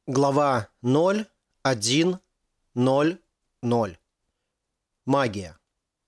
Глава 0.1.0.0. Магия.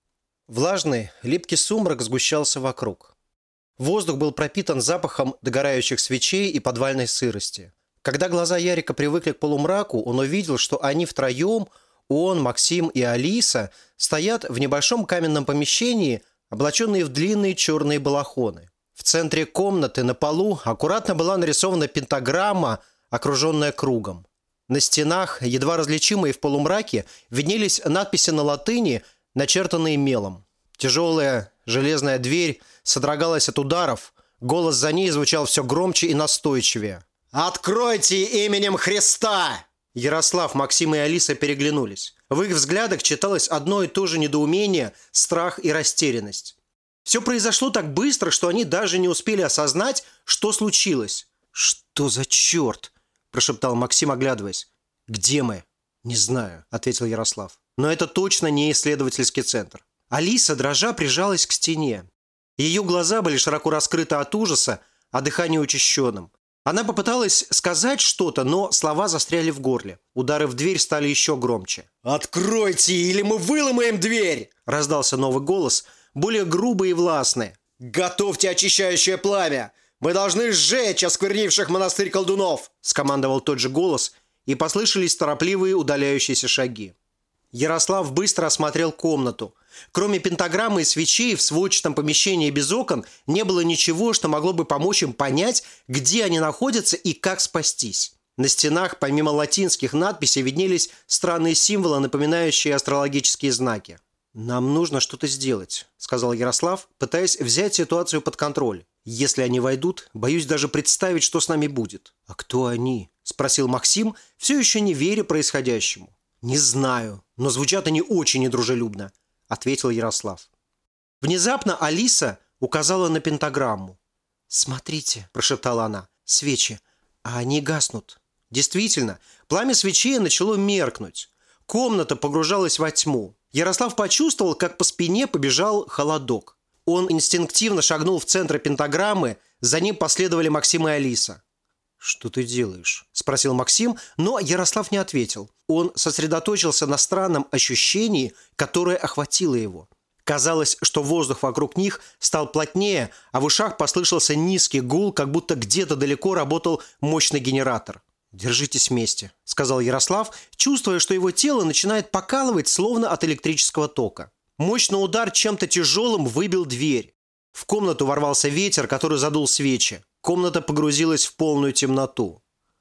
Влажный, липкий сумрак сгущался вокруг. Воздух был пропитан запахом догорающих свечей и подвальной сырости. Когда глаза Ярика привыкли к полумраку, он увидел, что они втроем, он, Максим и Алиса, стоят в небольшом каменном помещении, облаченные в длинные черные балахоны. В центре комнаты на полу аккуратно была нарисована пентаграмма, окруженная кругом. На стенах, едва различимые в полумраке, виднелись надписи на латыни, начертанные мелом. Тяжелая железная дверь содрогалась от ударов, голос за ней звучал все громче и настойчивее. «Откройте именем Христа!» Ярослав, Максим и Алиса переглянулись. В их взглядах читалось одно и то же недоумение, страх и растерянность. Все произошло так быстро, что они даже не успели осознать, что случилось. «Что за черт?» – прошептал Максим, оглядываясь. «Где мы?» «Не знаю», – ответил Ярослав. «Но это точно не исследовательский центр». Алиса, дрожа, прижалась к стене. Ее глаза были широко раскрыты от ужаса, а дыхание учащенным. Она попыталась сказать что-то, но слова застряли в горле. Удары в дверь стали еще громче. «Откройте, или мы выломаем дверь!» – раздался новый голос, более грубый и властный. «Готовьте очищающее пламя! Мы должны сжечь осквернивших монастырь колдунов!» – скомандовал тот же голос, и послышались торопливые удаляющиеся шаги. Ярослав быстро осмотрел комнату. Кроме пентаграммы и свечей в сводчатом помещении без окон не было ничего, что могло бы помочь им понять, где они находятся и как спастись. На стенах, помимо латинских надписей, виднелись странные символы, напоминающие астрологические знаки. «Нам нужно что-то сделать», – сказал Ярослав, пытаясь взять ситуацию под контроль. «Если они войдут, боюсь даже представить, что с нами будет». «А кто они?» – спросил Максим, все еще не веря происходящему. «Не знаю, но звучат они очень недружелюбно», – ответил Ярослав. Внезапно Алиса указала на пентаграмму. «Смотрите», – прошептала она, – «свечи, а они гаснут». Действительно, пламя свечей начало меркнуть. Комната погружалась во тьму. Ярослав почувствовал, как по спине побежал холодок. Он инстинктивно шагнул в центр пентаграммы, за ним последовали Максим и Алиса. «Что ты делаешь?» – спросил Максим, но Ярослав не ответил. Он сосредоточился на странном ощущении, которое охватило его. Казалось, что воздух вокруг них стал плотнее, а в ушах послышался низкий гул, как будто где-то далеко работал мощный генератор. «Держитесь вместе», – сказал Ярослав, чувствуя, что его тело начинает покалывать, словно от электрического тока. Мощный удар чем-то тяжелым выбил дверь. В комнату ворвался ветер, который задул свечи. Комната погрузилась в полную темноту.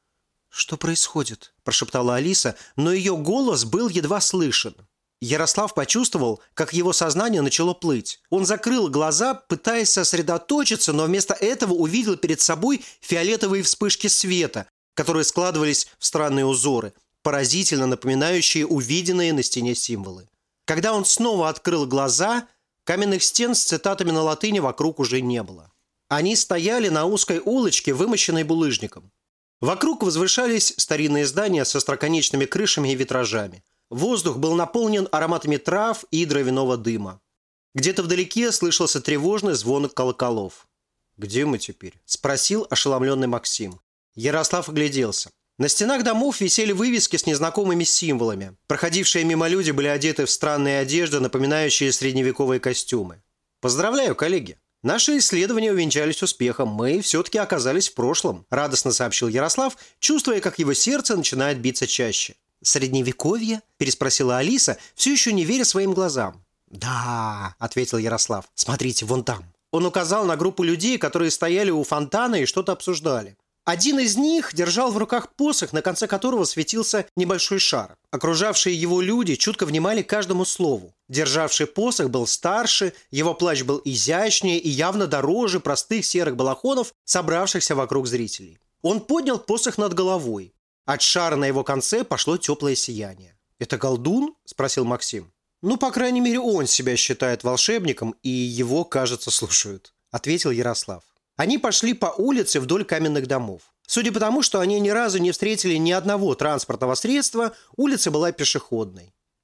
«Что происходит?» – прошептала Алиса, но ее голос был едва слышен. Ярослав почувствовал, как его сознание начало плыть. Он закрыл глаза, пытаясь сосредоточиться, но вместо этого увидел перед собой фиолетовые вспышки света, которые складывались в странные узоры, поразительно напоминающие увиденные на стене символы. Когда он снова открыл глаза, каменных стен с цитатами на латыни вокруг уже не было. Они стояли на узкой улочке, вымощенной булыжником. Вокруг возвышались старинные здания со остроконечными крышами и витражами. Воздух был наполнен ароматами трав и дровяного дыма. Где-то вдалеке слышался тревожный звон колоколов. «Где мы теперь?» – спросил ошеломленный Максим. Ярослав огляделся. На стенах домов висели вывески с незнакомыми символами. Проходившие мимо люди были одеты в странные одежды, напоминающие средневековые костюмы. «Поздравляю, коллеги! Наши исследования увенчались успехом. Мы все-таки оказались в прошлом», – радостно сообщил Ярослав, чувствуя, как его сердце начинает биться чаще. «Средневековье?» – переспросила Алиса, все еще не веря своим глазам. «Да», – ответил Ярослав. «Смотрите, вон там». Он указал на группу людей, которые стояли у фонтана и что-то обсуждали. Один из них держал в руках посох, на конце которого светился небольшой шар. Окружавшие его люди чутко внимали каждому слову. Державший посох был старше, его плащ был изящнее и явно дороже простых серых балахонов, собравшихся вокруг зрителей. Он поднял посох над головой. От шара на его конце пошло теплое сияние. «Это колдун?» – спросил Максим. «Ну, по крайней мере, он себя считает волшебником, и его, кажется, слушают», – ответил Ярослав. Они пошли по улице вдоль каменных домов. Судя по тому, что они ни разу не встретили ни одного транспортного средства, улица была пешеходной.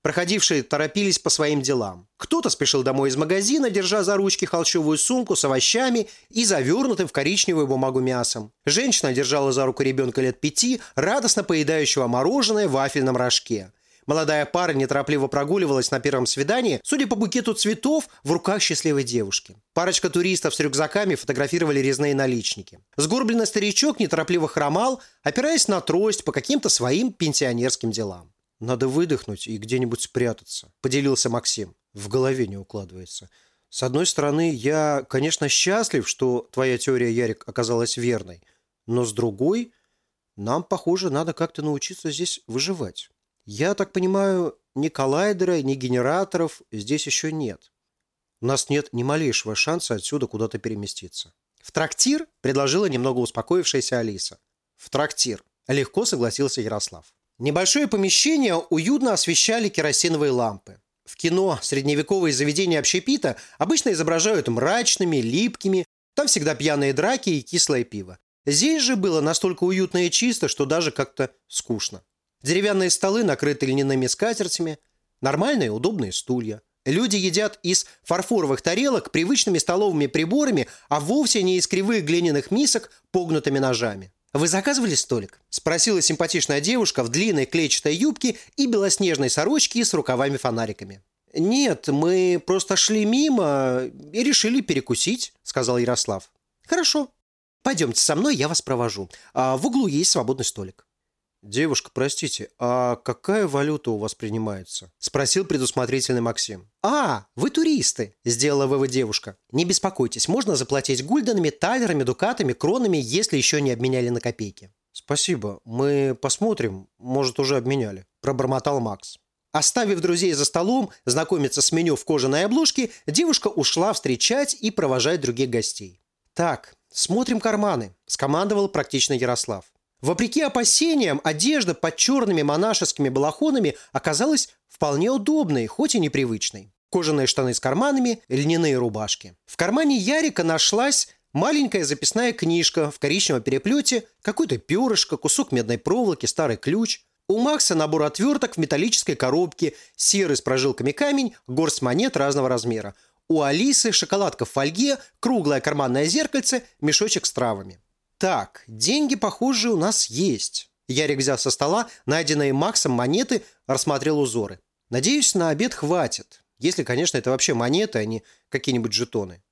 Проходившие торопились по своим делам. Кто-то спешил домой из магазина, держа за ручки холщовую сумку с овощами и завернутым в коричневую бумагу мясом. Женщина держала за руку ребенка лет 5, радостно поедающего мороженое в вафельном рожке. Молодая пара неторопливо прогуливалась на первом свидании, судя по букету цветов, в руках счастливой девушки. Парочка туристов с рюкзаками фотографировали резные наличники. Сгорбленный старичок неторопливо хромал, опираясь на трость по каким-то своим пенсионерским делам. «Надо выдохнуть и где-нибудь спрятаться», – поделился Максим. В голове не укладывается. С одной стороны, я, конечно, счастлив, что твоя теория, Ярик, оказалась верной. Но с другой, нам, похоже, надо как-то научиться здесь выживать. Я так понимаю, ни коллайдера, ни генераторов здесь еще нет. У нас нет ни малейшего шанса отсюда куда-то переместиться. «В трактир?» – предложила немного успокоившаяся Алиса. «В трактир», – легко согласился Ярослав. Небольшое помещение уютно освещали керосиновые лампы. В кино средневековые заведения общепита обычно изображают мрачными, липкими, там всегда пьяные драки и кислое пиво. Здесь же было настолько уютно и чисто, что даже как-то скучно. Деревянные столы накрыты льняными скатертями, нормальные удобные стулья. Люди едят из фарфоровых тарелок привычными столовыми приборами, а вовсе не из кривых глиняных мисок погнутыми ножами. «Вы заказывали столик?» – спросила симпатичная девушка в длинной клетчатой юбке и белоснежной сорочке с рукавами-фонариками. «Нет, мы просто шли мимо и решили перекусить», – сказал Ярослав. «Хорошо. Пойдемте со мной, я вас провожу. В углу есть свободный столик». «Девушка, простите, а какая валюта у вас принимается?» – спросил предусмотрительный Максим. Вы туристы!» – сделала вывод девушка. «Не беспокойтесь, можно заплатить гульденами, талерами, дукатами, кронами, если еще не обменяли на копейки». «Спасибо, мы посмотрим, может, уже обменяли», – пробормотал Макс. Оставив друзей за столом знакомиться с меню в кожаной обложке, девушка ушла встречать и провожать других гостей. «Так, смотрим карманы», – скомандовал практично Ярослав. Вопреки опасениям, одежда под черными монашескими балахонами оказалась вполне удобной, хоть и непривычной. Кожаные штаны с карманами, льняные рубашки. В кармане Ярика нашлась маленькая записная книжка в коричневом переплете, какое-то перышко, кусок медной проволоки, старый ключ. У Макса набор отверток в металлической коробке, серый с прожилками камень, горсть монет разного размера. У Алисы шоколадка в фольге, круглое карманное зеркальце, мешочек с травами. «Так, деньги, похоже, у нас есть». Ярик взял со стола найденные Максом монеты, рассмотрел узоры. «Надеюсь, на обед хватит. Если, конечно, это вообще монеты, а не какие-нибудь жетоны».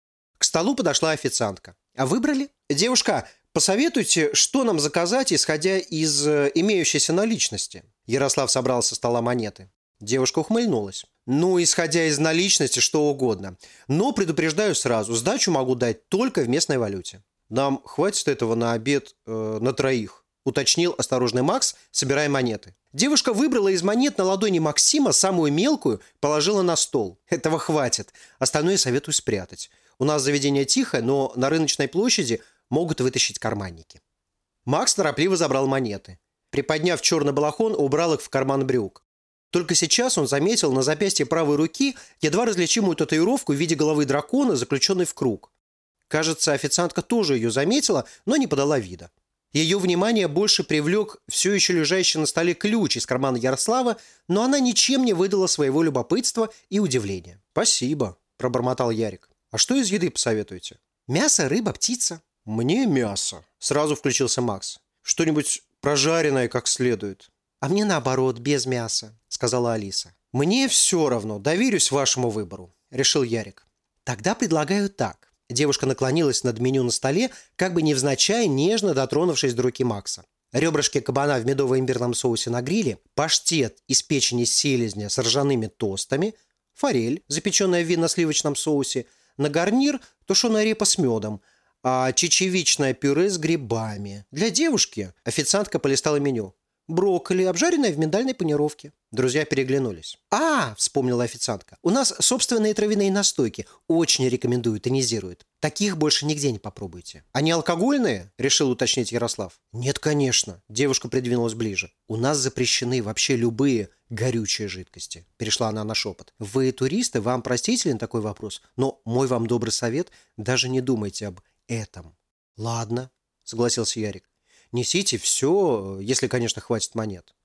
К столу подошла официантка. «А выбрали?» «Девушка, посоветуйте, что нам заказать, исходя из имеющейся наличности». Ярослав собрал со стола монеты. Девушка ухмыльнулась. «Исходя из наличности, что угодно. Но предупреждаю сразу, сдачу могу дать только в местной валюте». «Нам хватит этого на обед на троих», – уточнил осторожный Макс, собирая монеты. Девушка выбрала из монет на ладони Максима самую мелкую, положила на стол. «Этого хватит. Остальное советую спрятать. У нас заведение тихое, но на рыночной площади могут вытащить карманники». Макс торопливо забрал монеты. Приподняв черный балахон, убрал их в карман брюк. Только сейчас он заметил на запястье правой руки едва различимую татуировку в виде головы дракона, заключенной в круг. Кажется, официантка тоже ее заметила, но не подала вида. Ее внимание больше привлек все еще лежащий на столе ключ из кармана Ярослава, но она ничем не выдала своего любопытства и удивления. «Спасибо», – пробормотал Ярик. «А что из еды посоветуете?» «Мясо, рыба, птица». «Мне мясо», – сразу включился Макс. «Что-нибудь прожаренное как следует». «А мне наоборот, без мяса», – сказала Алиса. «Мне все равно, доверюсь вашему выбору», – решил Ярик. «Тогда предлагаю так». Девушка наклонилась над меню на столе, как бы невзначай, нежно дотронувшись до руки Макса. Ребрышки кабана в медово-имбирном соусе на гриле, паштет из печени селезня с ржаными тостами, форель, запеченная в винно-сливочном соусе, на гарнир тушеная репа с медом, а чечевичное пюре с грибами. Для девушки официантка полистала меню. Брокколи, обжаренное в миндальной панировке. Друзья переглянулись. Вспомнила официантка. «У нас собственные травяные настойки. Очень рекомендую, тонизируют. Таких больше нигде не попробуйте». «Они алкогольные?» – решил уточнить Ярослав. «Нет, конечно». Девушка придвинулась ближе. «У нас запрещены вообще любые горючие жидкости». Перешла она на шепот. «Вы туристы, вам простителен такой вопрос, но мой вам добрый совет – даже не думайте об этом». «Ладно», – согласился Ярик. «Несите все, если, конечно, хватит монет».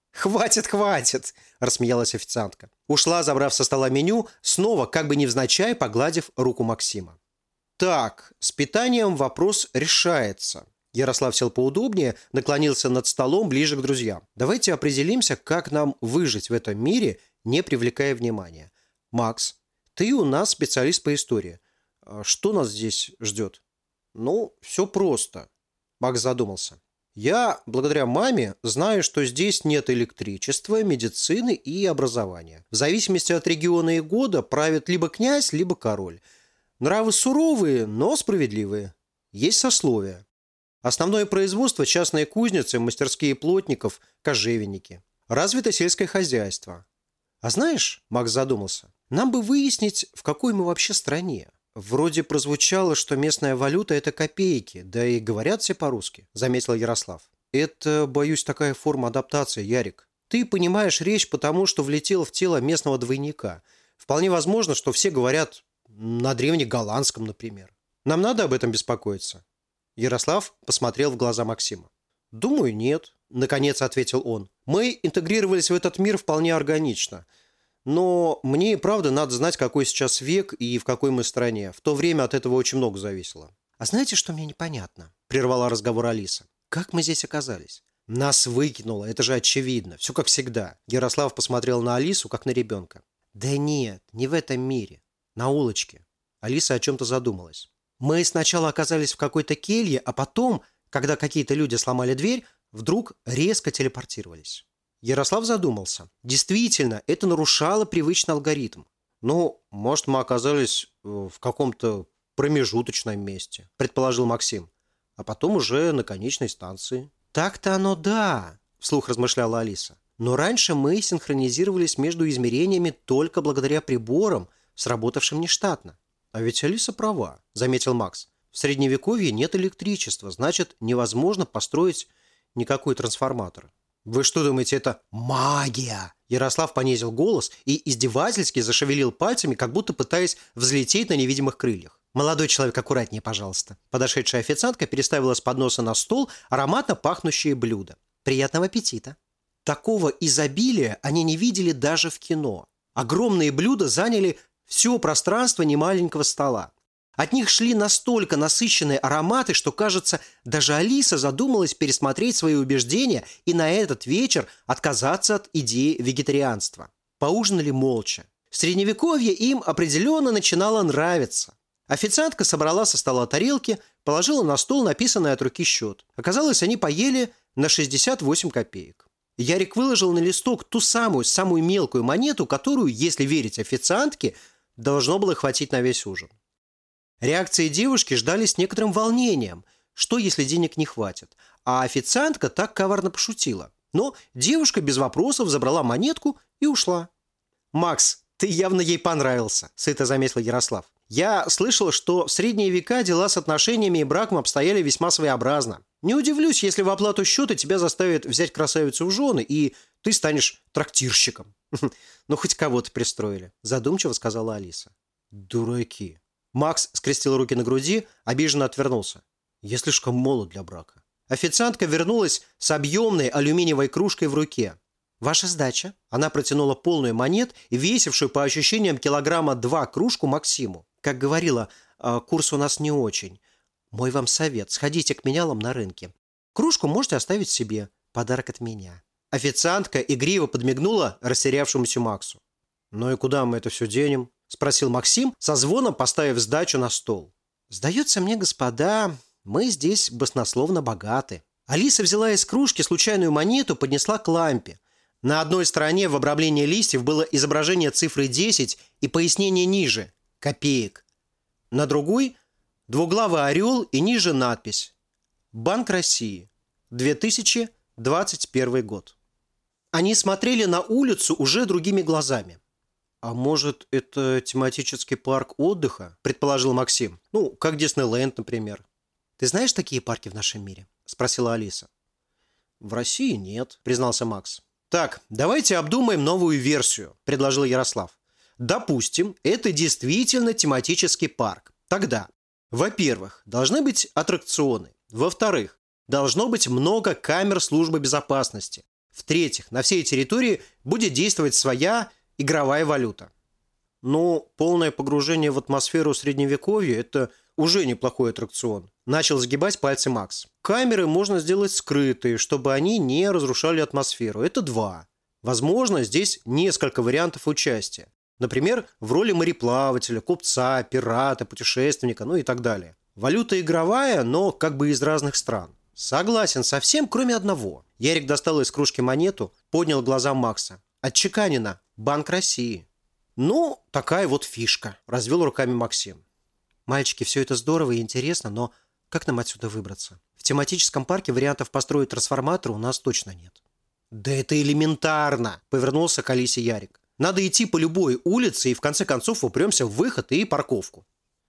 «Хватит, хватит!» – рассмеялась официантка. Ушла, забрав со стола меню, снова, как бы невзначай, погладив руку Максима. «Так, с питанием вопрос решается». Ярослав сел поудобнее, наклонился над столом ближе к друзьям. «Давайте определимся, как нам выжить в этом мире, не привлекая внимания. Макс, ты у нас специалист по истории. Что нас здесь ждет?» «Ну, все просто». Макс задумался. «Я, благодаря маме, знаю, что здесь нет электричества, медицины и образования. В зависимости от региона и года правит либо князь, либо король. Нравы суровые, но справедливые. Есть сословия. Основное производство – частные кузницы, мастерские плотников, кожевенники. Развито сельское хозяйство. А знаешь, Макс задумался, нам бы выяснить, в какой мы вообще стране. Вроде прозвучало, что местная валюта – это копейки, да и говорят все по-русски», – заметил Ярослав. «Это, боюсь, такая форма адаптации, Ярик. Ты понимаешь речь потому, что влетел в тело местного двойника. Вполне возможно, что все говорят на древнеголландском, например. Нам надо об этом беспокоиться?» Ярослав посмотрел в глаза Максима. «Думаю, нет», – наконец ответил он. «Мы интегрировались в этот мир вполне органично. Но мне и правда надо знать, какой сейчас век и в какой мы стране. В то время от этого очень много зависело». «А знаете, что мне непонятно?» – прервала разговор Алиса. «Как мы здесь оказались?» «Нас выкинуло, это же очевидно. Все как всегда». Ярослав посмотрел на Алису, как на ребенка. «Да нет, не в этом мире. На улочке». Алиса о чем-то задумалась. «Мы сначала оказались в какой-то келье, а потом, когда какие-то люди сломали дверь, вдруг резко телепортировались». Ярослав задумался. Действительно, это нарушало привычный алгоритм. «Ну, может, мы оказались в каком-то промежуточном месте», предположил Максим. «А потом уже на конечной станции». «Так-то оно да», вслух размышляла Алиса. «Но раньше мы синхронизировались между измерениями только благодаря приборам, сработавшим нештатно». «А ведь Алиса права», – заметил Макс. «В Средневековье нет электричества, значит, невозможно построить никакой трансформатор». «Вы что думаете, это магия?» Ярослав понизил голос и издевательски зашевелил пальцами, как будто пытаясь взлететь на невидимых крыльях. «Молодой человек, аккуратнее, пожалуйста». Подошедшая официантка переставила с подноса на стол ароматно пахнущие блюда. «Приятного аппетита». Такого изобилия они не видели даже в кино. Огромные блюда заняли все пространство немаленького стола. От них шли настолько насыщенные ароматы, что, кажется, даже Алиса задумалась пересмотреть свои убеждения и на этот вечер отказаться от идеи вегетарианства. Поужинали молча. Средневековье им определенно начинало нравиться. Официантка собрала со стола тарелки, положила на стол написанный от руки счет. Оказалось, они поели на 68 копеек. Ярик выложил на листок ту самую мелкую монету, которую, если верить официантке, должно было хватить на весь ужин. Реакции девушки ждали с некоторым волнением. Что, если денег не хватит? А официантка так коварно пошутила. Но девушка без вопросов забрала монетку и ушла. «Макс, ты явно ей понравился», – сыто заметил Ярослав. «Я слышал, что в средние века дела с отношениями и браком обстояли весьма своеобразно. Не удивлюсь, если в оплату счета тебя заставят взять красавицу в жены, и ты станешь трактирщиком». «Ну, хоть кого-то пристроили», – задумчиво сказала Алиса. «Дураки». Макс скрестил руки на груди, обиженно отвернулся. «Я слишком молод для брака». Официантка вернулась с объемной алюминиевой кружкой в руке. «Ваша сдача?» Она протянула полную монет и весившую по ощущениям килограмма 2 кружку Максиму. «Как говорила, курс у нас не очень. Мой вам совет, сходите к менялам на рынке. Кружку можете оставить себе. Подарок от меня». Официантка игриво подмигнула растерявшемуся Максу. «Ну и куда мы это все денем?» – спросил Максим, со звоном поставив сдачу на стол. «Сдается мне, господа, мы здесь баснословно богаты». Алиса взяла из кружки случайную монету, поднесла к лампе. На одной стороне в обрамлении листьев было изображение цифры 10 и пояснение ниже – копеек. На другой – двуглавый орел и ниже надпись «Банк России, 2021 год». Они смотрели на улицу уже другими глазами. «А может, это тематический парк отдыха?» – предположил Максим. «Ну, как Диснейленд, например». «Ты знаешь такие парки в нашем мире?» – спросила Алиса. «В России нет», – признался Макс. «Так, давайте обдумаем новую версию», – предложил Ярослав. «Допустим, это действительно тематический парк. Тогда, во-первых, должны быть аттракционы. Во-вторых, должно быть много камер службы безопасности. В-третьих, на всей территории будет действовать своя игровая валюта. Но полное погружение в атмосферу Средневековья – это уже неплохой аттракцион. Начал сгибать пальцы Макс. Камеры можно сделать скрытые, чтобы они не разрушали атмосферу. Это 2. Возможно, здесь несколько вариантов участия. Например, в роли мореплавателя, купца, пирата, путешественника, и так далее. Валюта игровая, но как бы из разных стран. Согласен со всем, кроме одного. Ярик достал из кружки монету, поднял глаза Макса. Отчеканено. Банк России. Ну, такая вот фишка, развел руками Максим. Мальчики, все это здорово и интересно, но как нам отсюда выбраться? В тематическом парке вариантов построить трансформатор у нас точно нет. Да это элементарно, повернулся к Алисе Ярик. Надо идти по любой улице и в конце концов упремся в выход и парковку.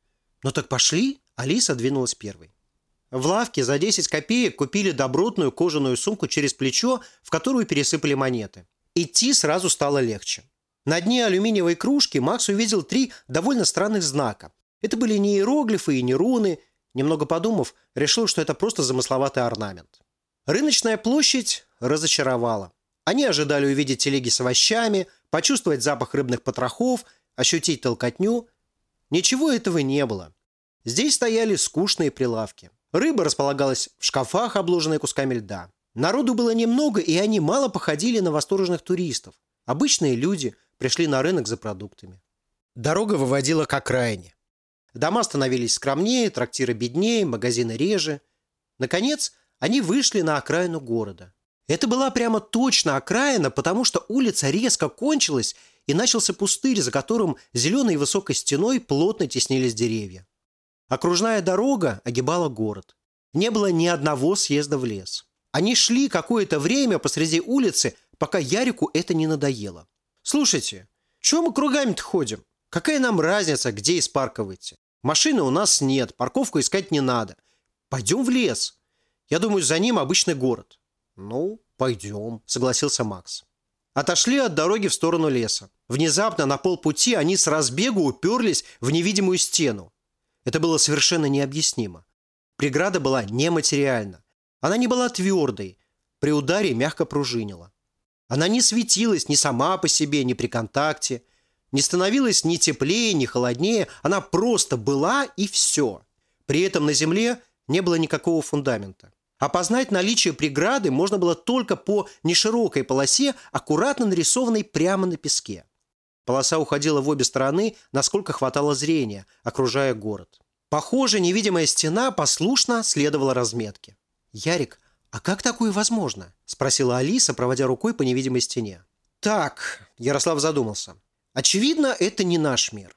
Ну так пошли, Алиса двинулась первой. В лавке за 10 копеек купили добротную кожаную сумку через плечо, в которую пересыпали монеты. Идти сразу стало легче. На дне алюминиевой кружки Макс увидел 3 довольно странных знака. Это были не иероглифы и не руны. Немного подумав, решил, что это просто замысловатый орнамент. Рыночная площадь разочаровала. Они ожидали увидеть телеги с овощами, почувствовать запах рыбных потрохов, ощутить толкотню. Ничего этого не было. Здесь стояли скучные прилавки. Рыба располагалась в шкафах, обложенной кусками льда. Народу было немного, и они мало походили на восторженных туристов. Обычные люди пришли на рынок за продуктами. Дорога выводила к окраине. Дома становились скромнее, трактиры беднее, магазины реже. Наконец, они вышли на окраину города. Это была прямо точно окраина, потому что улица резко кончилась, и начался пустырь, за которым зеленой высокой стеной плотно теснились деревья. Окружная дорога огибала город. Не было ни одного съезда в лес. Они шли какое-то время посреди улицы, пока Ярику это не надоело. «Слушайте, чего мы кругами-то ходим? Какая нам разница, где из парка выйти? Машины у нас нет, парковку искать не надо. Пойдем в лес. Я думаю, за ним обычный город». «Ну, пойдем», — согласился Макс. Отошли от дороги в сторону леса. Внезапно на полпути они с разбегу уперлись в невидимую стену. Это было совершенно необъяснимо. Преграда была нематериальна. Она не была твердой. При ударе мягко пружинила. Она не светилась ни сама по себе, ни при контакте. Не становилась ни теплее, ни холоднее. Она просто была и все. При этом на земле не было никакого фундамента. Опознать наличие преграды можно было только по неширокой полосе, аккуратно нарисованной прямо на песке. Полоса уходила в обе стороны, насколько хватало зрения, окружая город. Похоже, невидимая стена послушно следовала разметке. «Ярик, а как такое возможно?» – спросила Алиса, проводя рукой по невидимой стене. «Так», – Ярослав задумался. «Очевидно, это не наш мир.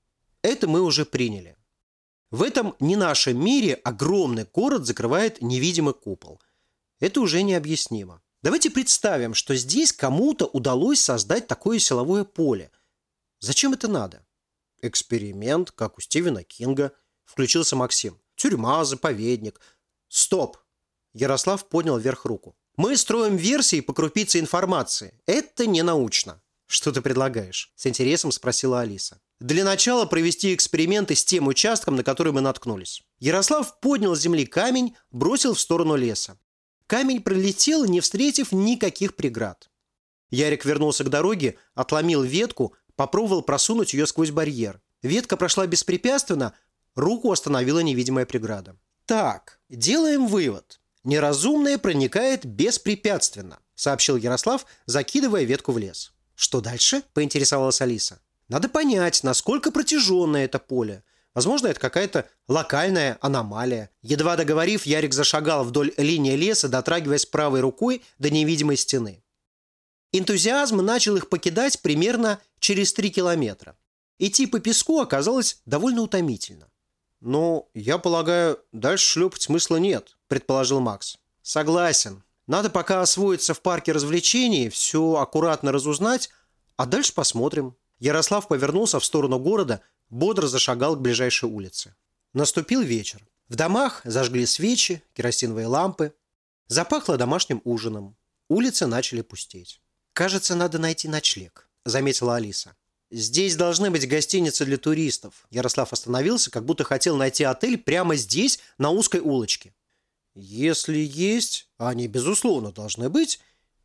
Это мы уже приняли. В этом не нашем мире огромный город закрывает невидимый купол. Это уже необъяснимо. Давайте представим, что здесь кому-то удалось создать такое силовое поле. Зачем это надо?» «Эксперимент, как у Стивена Кинга», – включился Максим. «Тюрьма, заповедник». «Стоп!» – Ярослав поднял вверх руку. «Мы строим версии по крупице информации. Это не научно». «Что ты предлагаешь?» – с интересом спросила Алиса. «Для начала провести эксперименты с тем участком, на который мы наткнулись». Ярослав поднял с земли камень, бросил в сторону леса. Камень пролетел, не встретив никаких преград. Ярик вернулся к дороге, отломил ветку, попробовал просунуть ее сквозь барьер. Ветка прошла беспрепятственно, руку остановила невидимая преграда. «Так, делаем вывод. Неразумное проникает беспрепятственно», – сообщил Ярослав, закидывая ветку в лес. «Что дальше?» – поинтересовалась Алиса. «Надо понять, насколько протяженное это поле. Возможно, это какая-то локальная аномалия». Едва договорив, Ярик зашагал вдоль линии леса, дотрагиваясь правой рукой до невидимой стены. Энтузиазм начал их покидать примерно через 3 километра. Идти по песку оказалось довольно утомительно. «Ну, я полагаю, дальше шлепать смысла нет», – предположил Макс. «Согласен. Надо пока освоиться в парке развлечений, все аккуратно разузнать, а дальше посмотрим». Ярослав повернулся в сторону города, бодро зашагал к ближайшей улице. Наступил вечер. В домах зажгли свечи, керосиновые лампы. Запахло домашним ужином. Улицы начали пустеть. «Кажется, надо найти ночлег», – заметила Алиса. «Здесь должны быть гостиницы для туристов». Ярослав остановился, как будто хотел найти отель прямо здесь, на узкой улочке. «Если есть, а они, безусловно, должны быть,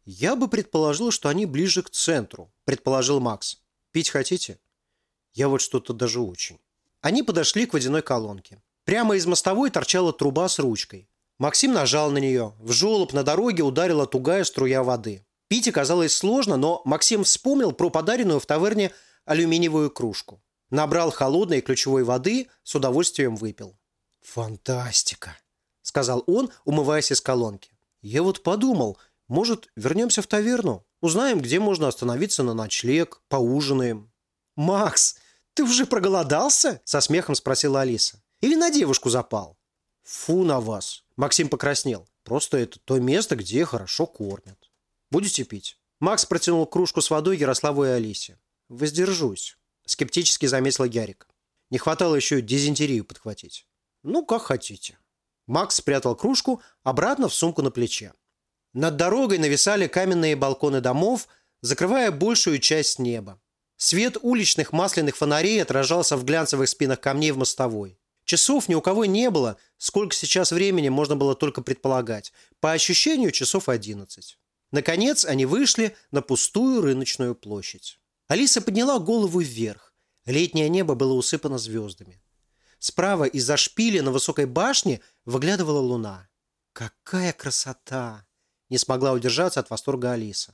«Я бы предположил, что они ближе к центру», – предположил Макс. «Пить хотите?» «Я вот что-то даже очень». Они подошли к водяной колонке. Прямо из мостовой торчала труба с ручкой. Максим нажал на нее. В желоб на дороге ударила тугая струя воды. Пить оказалось сложно, но Максим вспомнил про подаренную в таверне алюминиевую кружку. Набрал холодной ключевой воды, с удовольствием выпил. «Фантастика!» – сказал он, умываясь из колонки. «Я вот подумал, может, вернемся в таверну? Узнаем, где можно остановиться на ночлег, поужинаем». «Макс, ты уже проголодался?» – со смехом спросила Алиса. «Или на девушку запал?» «Фу на вас!» – Максим покраснел. «Просто это то место, где хорошо кормят. Будете пить?» Макс протянул кружку с водой Ярославу и Алисе. «Воздержусь», – скептически заметил Ярик. «Не хватало еще дизентерию подхватить». «Ну, как хотите». Макс спрятал кружку обратно в сумку на плече. Над дорогой нависали каменные балконы домов, закрывая большую часть неба. Свет уличных масляных фонарей отражался в глянцевых спинах камней в мостовой. Часов ни у кого не было, сколько сейчас времени можно было только предполагать. По ощущению, часов 11. Наконец они вышли на пустую рыночную площадь. Алиса подняла голову вверх. Летнее небо было усыпано звездами. Справа из-за шпиля на высокой башне выглядывала луна. «Какая красота!» – не смогла удержаться от восторга Алиса.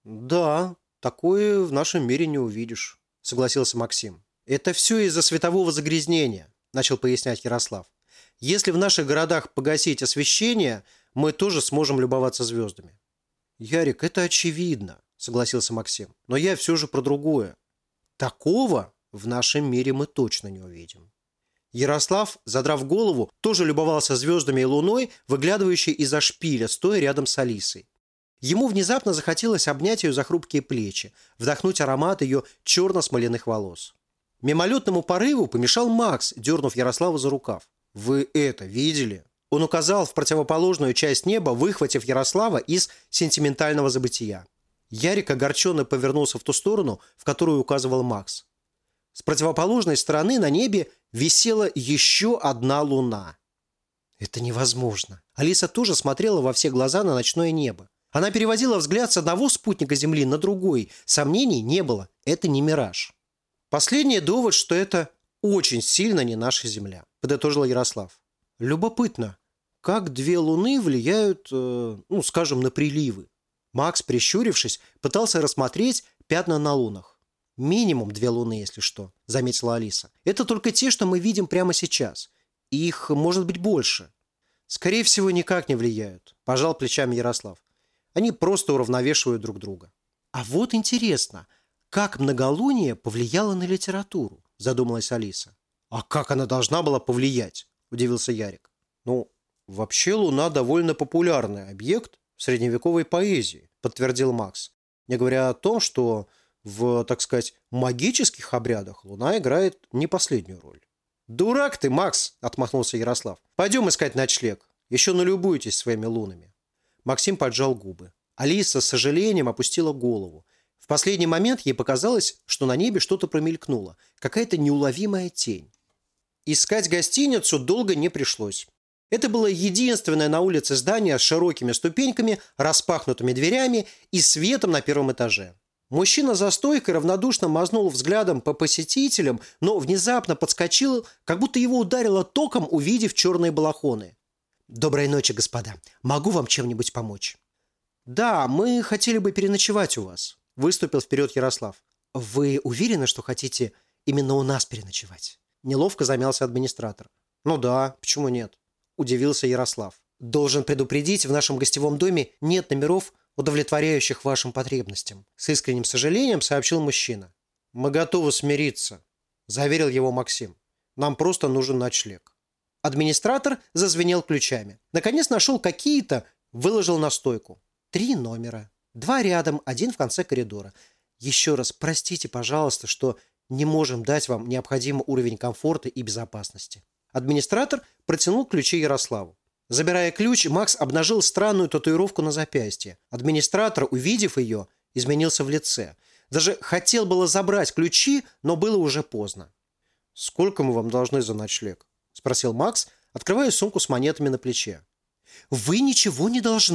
«Да, такое в нашем мире не увидишь», – согласился Максим. «Это все из-за светового загрязнения», – начал пояснять Ярослав. «Если в наших городах погасить освещение, мы тоже сможем любоваться звездами». «Ярик, это очевидно», – согласился Максим. «Но я все же про другое. Такого в нашем мире мы точно не увидим». Ярослав, задрав голову, тоже любовался звездами и луной, выглядывающей из-за шпиля, стоя рядом с Алисой. Ему внезапно захотелось обнять ее за хрупкие плечи, вдохнуть аромат ее черно-смоляных волос. Мимолетному порыву помешал Макс, дернув Ярослава за рукав. «Вы это видели?» Он указал в противоположную часть неба, выхватив Ярослава из сентиментального забытия. Ярик огорченно повернулся в ту сторону, в которую указывал Макс. С противоположной стороны на небе висела еще одна луна. Это невозможно. Алиса тоже смотрела во все глаза на ночное небо. Она переводила взгляд с одного спутника Земли на другой. Сомнений не было. Это не мираж. Последний довод, что это очень сильно не наша Земля, подытожил Ярослав. Любопытно, как две луны влияют, скажем, на приливы. Макс, прищурившись, пытался рассмотреть пятна на лунах. «Минимум 2 луны, если что», – заметила Алиса. «Это только те, что мы видим прямо сейчас. Их может быть больше». «Скорее всего, никак не влияют», – пожал плечами Ярослав. «Они просто уравновешивают друг друга». «А вот интересно, как многолуние повлияло на литературу?» – задумалась Алиса. «А как она должна была повлиять?» – удивился Ярик. «Вообще Луна довольно популярный объект в средневековой поэзии», – подтвердил Макс. «Не говоря о том, что в, так сказать, магических обрядах Луна играет не последнюю роль». «Дурак ты, Макс!» – отмахнулся Ярослав. «Пойдем искать ночлег. Еще налюбуйтесь своими лунами». Максим поджал губы. Алиса с сожалением опустила голову. В последний момент ей показалось, что на небе что-то промелькнуло. Какая-то неуловимая тень. Искать гостиницу долго не пришлось. Это было единственное на улице здание с широкими ступеньками, распахнутыми дверями и светом на первом этаже. Мужчина за стойкой равнодушно мазнул взглядом по посетителям, но внезапно подскочил, как будто его ударило током, увидев черные балахоны. «Доброй ночи, господа. Могу вам чем-нибудь помочь?» «Да, мы хотели бы переночевать у вас», – выступил вперед Ярослав. «Вы уверены, что хотите именно у нас переночевать?» Неловко замялся администратор. «Ну да, почему нет?» – удивился Ярослав. «Должен предупредить, в нашем гостевом доме нет номеров, удовлетворяющих вашим потребностям», – с искренним сожалением сообщил мужчина. «Мы готовы смириться», – заверил его Максим. «Нам просто нужен ночлег». Администратор зазвенел ключами. Наконец нашел какие-то, выложил на стойку. 3 номера. 2 рядом, 1 в конце коридора. Еще раз простите, пожалуйста, что не можем дать вам необходимый уровень комфорта и безопасности. Администратор протянул ключи Ярославу. Забирая ключ, Макс обнажил странную татуировку на запястье. Администратор, увидев ее, изменился в лице. Даже хотел было забрать ключи, но было уже поздно. «Сколько мы вам должны за ночлег?» – спросил Макс, открывая сумку с монетами на плече. «Вы ничего не должны»,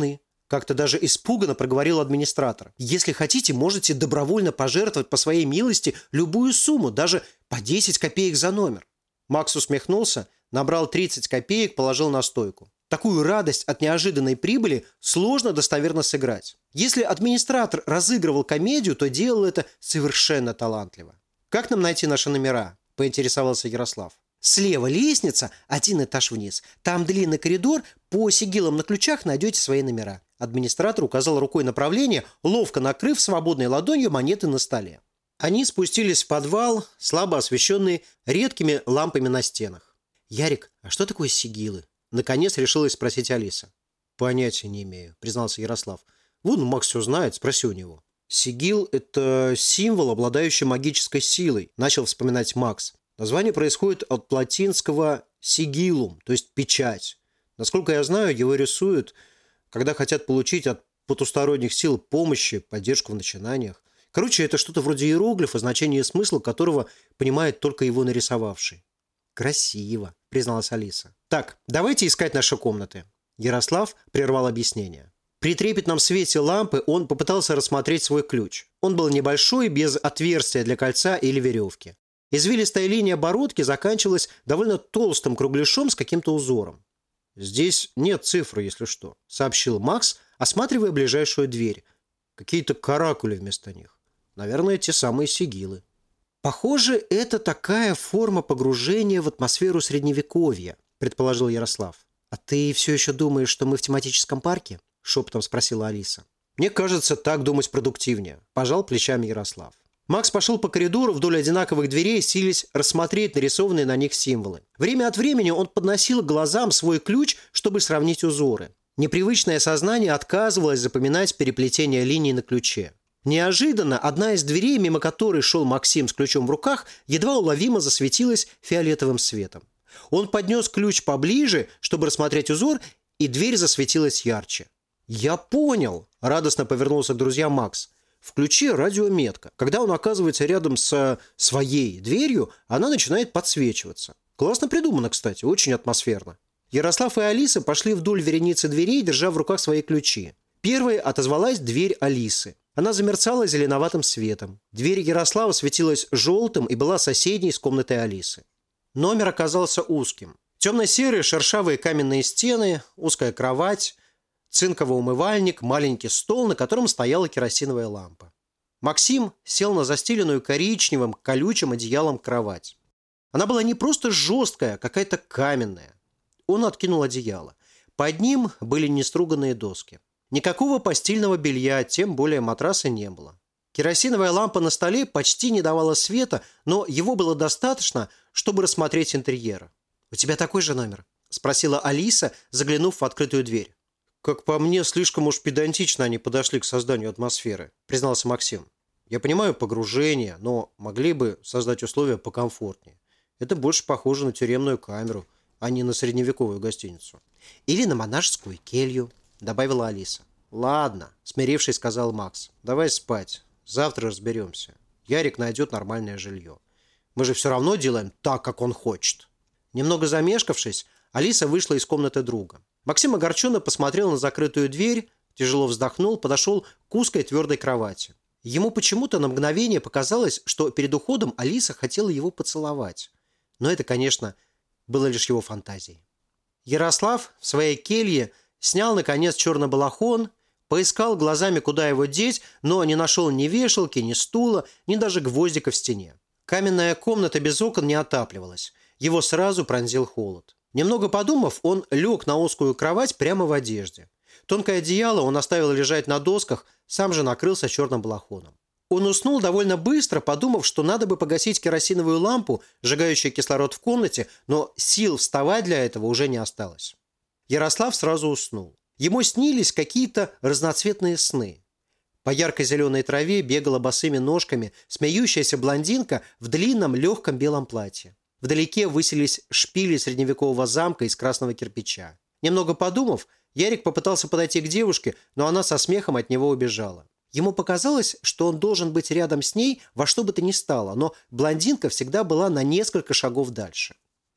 Как-то даже испуганно проговорил администратор. «Если хотите, можете добровольно пожертвовать по своей милости любую сумму, даже по 10 копеек за номер». Макс усмехнулся, набрал 30 копеек, положил на стойку. Такую радость от неожиданной прибыли сложно достоверно сыграть. Если администратор разыгрывал комедию, то делал это совершенно талантливо. «Как нам найти наши номера?» – поинтересовался Ярослав. «Слева лестница, 1 этаж вниз. Там длинный коридор, по сигилам на ключах найдете свои номера». Администратор указал рукой направление, ловко накрыв свободной ладонью монеты на столе. Они спустились в подвал, слабо освещенный редкими лампами на стенах. «Ярик, а что такое сигилы?» Наконец решилась спросить Алиса. «Понятия не имею», признался Ярослав. «Вон Макс все знает, спроси у него». «Сигил – это символ, обладающий магической силой», начал вспоминать Макс. Название происходит от латинского «сигилум», то есть «печать». Насколько я знаю, его рисуют, когда хотят получить от потусторонних сил помощи, поддержку в начинаниях. Короче, это что-то вроде иероглифа, значение и смысл которого понимает только его нарисовавший. «Красиво», – призналась Алиса. «Так, давайте искать наши комнаты». Ярослав прервал объяснение. При трепетном свете лампы он попытался рассмотреть свой ключ. Он был небольшой, без отверстия для кольца или веревки. Извилистая линия бородки заканчивалась довольно толстым кругляшом с каким-то узором. «Здесь нет цифры, если что», – сообщил Макс, осматривая ближайшую дверь. «Какие-то каракули вместо них. Наверное, те самые сигилы». «Похоже, это такая форма погружения в атмосферу Средневековья», – предположил Ярослав. «А ты все еще думаешь, что мы в тематическом парке?» – шепотом спросила Алиса. «Мне кажется, так думать продуктивнее», – пожал плечами Ярослав. Макс пошел по коридору вдоль одинаковых дверей, силясь рассмотреть нарисованные на них символы. Время от времени он подносил к глазам свой ключ, чтобы сравнить узоры. Непривычное сознание отказывалось запоминать переплетение линий на ключе. Неожиданно одна из дверей, мимо которой шел Максим с ключом в руках, едва уловимо засветилась фиолетовым светом. Он поднес ключ поближе, чтобы рассмотреть узор, и дверь засветилась ярче. «Я понял!» – радостно повернулся к друзьям Макс. В ключе радиометка. Когда он оказывается рядом со своей дверью, она начинает подсвечиваться. Классно придумано, кстати, очень атмосферно. Ярослав и Алиса пошли вдоль вереницы дверей, держа в руках свои ключи. Первой отозвалась дверь Алисы. Она замерцала зеленоватым светом. Дверь Ярослава светилась желтым и была соседней с комнатой Алисы. Номер оказался узким. Темно-серые шершавые каменные стены, узкая кровать, цинковый умывальник, маленький стол, на котором стояла керосиновая лампа. Максим сел на застеленную коричневым колючим одеялом кровать. Она была не просто жесткая, а какая-то каменная. Он откинул одеяло. Под ним были неструганные доски. Никакого постельного белья, тем более матраса не было. Керосиновая лампа на столе почти не давала света, но его было достаточно, чтобы рассмотреть интерьер. «У тебя такой же номер?» – спросила Алиса, заглянув в открытую дверь. «Как по мне, слишком уж педантично они подошли к созданию атмосферы», – признался Максим. «Я понимаю погружение, но могли бы создать условия покомфортнее. Это больше похоже на тюремную камеру, а не на средневековую гостиницу». «Или на монашескую келью», – добавила Алиса. «Ладно», – смирившись, сказал Макс. «Давай спать. Завтра разберемся. Ярик найдет нормальное жилье. Мы же все равно делаем так, как он хочет». Немного замешкавшись, Алиса вышла из комнаты друга. Максим огорченно посмотрел на закрытую дверь, тяжело вздохнул, подошел к узкой твердой кровати. Ему почему-то на мгновение показалось, что перед уходом Алиса хотела его поцеловать. Но это, конечно, было лишь его фантазией. Ярослав в своей келье снял, наконец, черный балахон, поискал глазами, куда его деть, но не нашел ни вешалки, ни стула, ни даже гвоздика в стене. Каменная комната без окон не отапливалась. Его сразу пронзил холод. Немного подумав, он лег на узкую кровать прямо в одежде. Тонкое одеяло он оставил лежать на досках, сам же накрылся черным балахоном. Он уснул довольно быстро, подумав, что надо бы погасить керосиновую лампу, сжигающую кислород в комнате, но сил вставать для этого уже не осталось. Ярослав сразу уснул. Ему снились какие-то разноцветные сны. По ярко-зеленой траве бегала босыми ножками смеющаяся блондинка в длинном легком белом платье. Вдалеке высились шпили средневекового замка из красного кирпича. Немного подумав, Ярик попытался подойти к девушке, но она со смехом от него убежала. Ему показалось, что он должен быть рядом с ней во что бы то ни стало, но блондинка всегда была на несколько шагов дальше.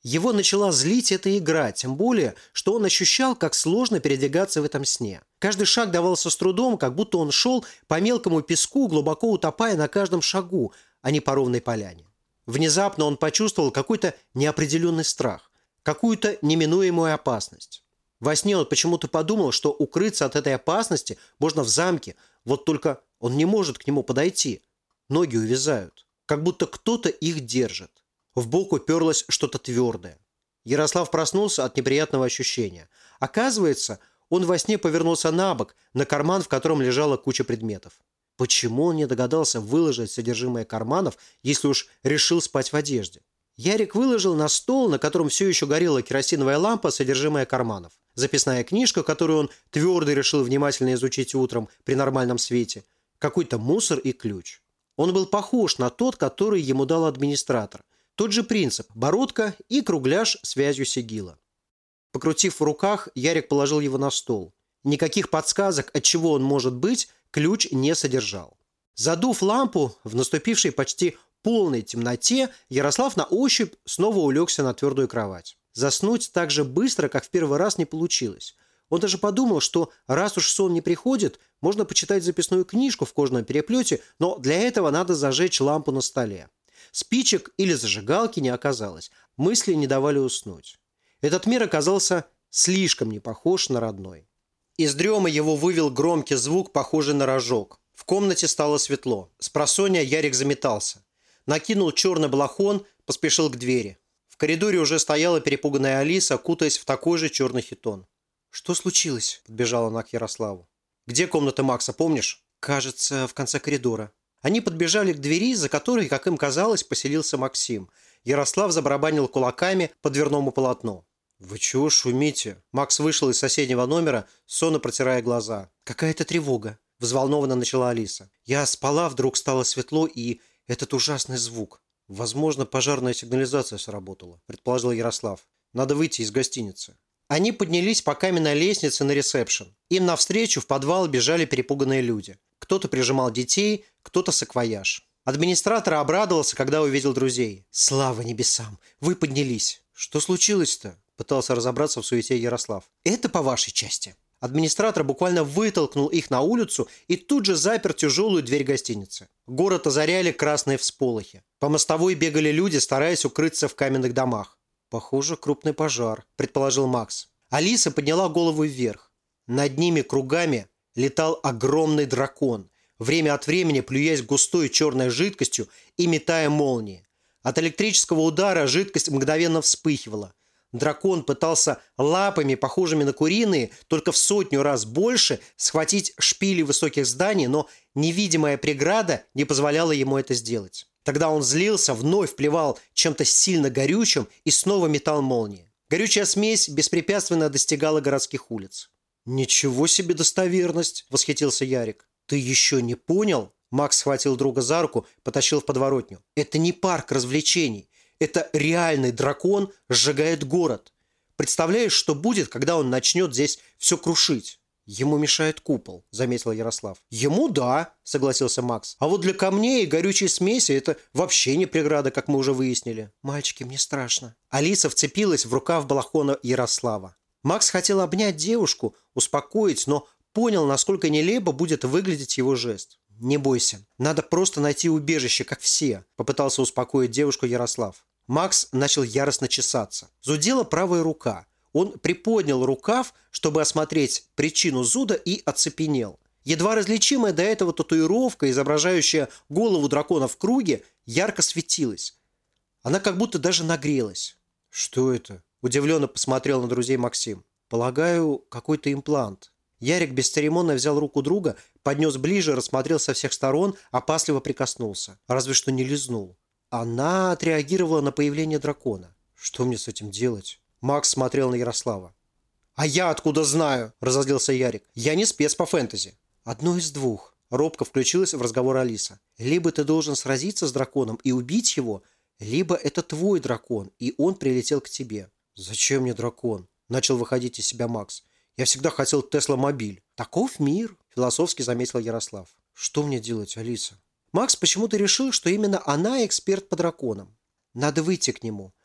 Его начала злить эта игра, тем более, что он ощущал, как сложно передвигаться в этом сне. Каждый шаг давался с трудом, как будто он шел по мелкому песку, глубоко утопая на каждом шагу, а не по ровной поляне. Внезапно он почувствовал какой-то неопределенный страх, какую-то неминуемую опасность. Во сне он почему-то подумал, что укрыться от этой опасности можно в замке, вот только он не может к нему подойти. Ноги увязают, как будто кто-то их держит. В бок уперлось что-то твердое. Ярослав проснулся от неприятного ощущения. Оказывается, он во сне повернулся на бок, на карман, в котором лежала куча предметов. Почему он не догадался выложить содержимое карманов, если уж решил спать в одежде? Ярик выложил на стол, на котором все еще горела керосиновая лампа, содержимое карманов. Записная книжка, которую он твердо решил внимательно изучить утром при нормальном свете. Какой-то мусор и ключ. Он был похож на тот, который ему дал администратор. Тот же принцип – бородка и кругляш с вязью сигила. Покрутив в руках, Ярик положил его на стол. Никаких подсказок, от чего он может быть, ключ не содержал. Задув лампу, в наступившей почти полной темноте, Ярослав на ощупь снова улегся на твердую кровать. Заснуть так же быстро, как в первый раз, не получилось. Он даже подумал, что раз уж сон не приходит, можно почитать записную книжку в кожаном переплете, но для этого надо зажечь лампу на столе. Спичек или зажигалки не оказалось. Мысли не давали уснуть. Этот мир оказался слишком не похож на родной. Из дремы его вывел громкий звук, похожий на рожок. В комнате стало светло. Спросонья Ярик заметался. Накинул черный балахон, поспешил к двери. В коридоре уже стояла перепуганная Алиса, кутаясь в такой же черный хитон. «Что случилось?» – подбежала она к Ярославу. «Где комната Макса, помнишь?» «Кажется, в конце коридора». Они подбежали к двери, за которой, как им казалось, поселился Максим. Ярослав забарабанил кулаками по дверному полотну. «Вы чего шумите?» Макс вышел из соседнего номера, сонно протирая глаза. «Какая-то тревога», – взволнованно начала Алиса. «Я спала, вдруг стало светло, и этот ужасный звук. Возможно, пожарная сигнализация сработала», – предположил Ярослав. «Надо выйти из гостиницы». Они поднялись по каменной лестнице на ресепшн. Им навстречу в подвал бежали перепуганные люди. Кто-то прижимал детей, кто-то саквояж. Администратор обрадовался, когда увидел друзей. «Слава небесам! Вы поднялись!» «Что случилось-то?» – пытался разобраться в суете Ярослав. «Это по вашей части». Администратор буквально вытолкнул их на улицу и тут же запер тяжелую дверь гостиницы. Город озаряли красные всполохи. По мостовой бегали люди, стараясь укрыться в каменных домах. «Похоже, крупный пожар», – предположил Макс. Алиса подняла голову вверх. Над ними кругами летал огромный дракон, время от времени плюясь густой черной жидкостью и метая молнии. От электрического удара жидкость мгновенно вспыхивала. Дракон пытался лапами, похожими на куриные, только в 100 раз больше, схватить шпили высоких зданий, но невидимая преграда не позволяла ему это сделать. Тогда он злился, вновь плевал чем-то сильно горючим и снова метал молнии. Горючая смесь беспрепятственно достигала городских улиц. «Ничего себе достоверность!» – восхитился Ярик. «Ты еще не понял?» Макс схватил друга за руку, потащил в подворотню. «Это не парк развлечений. Это реальный дракон сжигает город. Представляешь, что будет, когда он начнет здесь все крушить?» «Ему мешает купол», – заметил Ярослав. «Ему да», – согласился Макс. «А вот для камней и горючей смеси это вообще не преграда, как мы уже выяснили». «Мальчики, мне страшно». Алиса вцепилась в рукав балахона Ярослава. Макс хотел обнять девушку, успокоить, но понял, насколько нелепо будет выглядеть его жест. «Не бойся, надо просто найти убежище, как все», – попытался успокоить девушку Ярослав. Макс начал яростно чесаться. Зудела правая рука. Он приподнял рукав, чтобы осмотреть причину зуда, и оцепенел. Едва различимая до этого татуировка, изображающая голову дракона в круге, ярко светилась. Она как будто даже нагрелась. «Что это?» – удивленно посмотрел на друзей Максим. «Полагаю, какой-то имплант». Ярик бесцеремонно взял руку друга, поднес ближе, рассмотрел со всех сторон, опасливо прикоснулся. Разве что не лизнул. Она отреагировала на появление дракона. «Что мне с этим делать?» Макс смотрел на Ярослава. «А я откуда знаю?» – разозлился Ярик. «Я не спец по фэнтези». «Одно из двух». Робко включилась в разговор Алиса. «Либо ты должен сразиться с драконом и убить его, либо это твой дракон, и он прилетел к тебе». «Зачем мне дракон?» – начал выходить из себя Макс. «Я всегда хотел Тесла-мобиль». «Таков мир», – философски заметил Ярослав. «Что мне делать, Алиса?» Макс почему-то решил, что именно она эксперт по драконам. «Надо выйти к нему.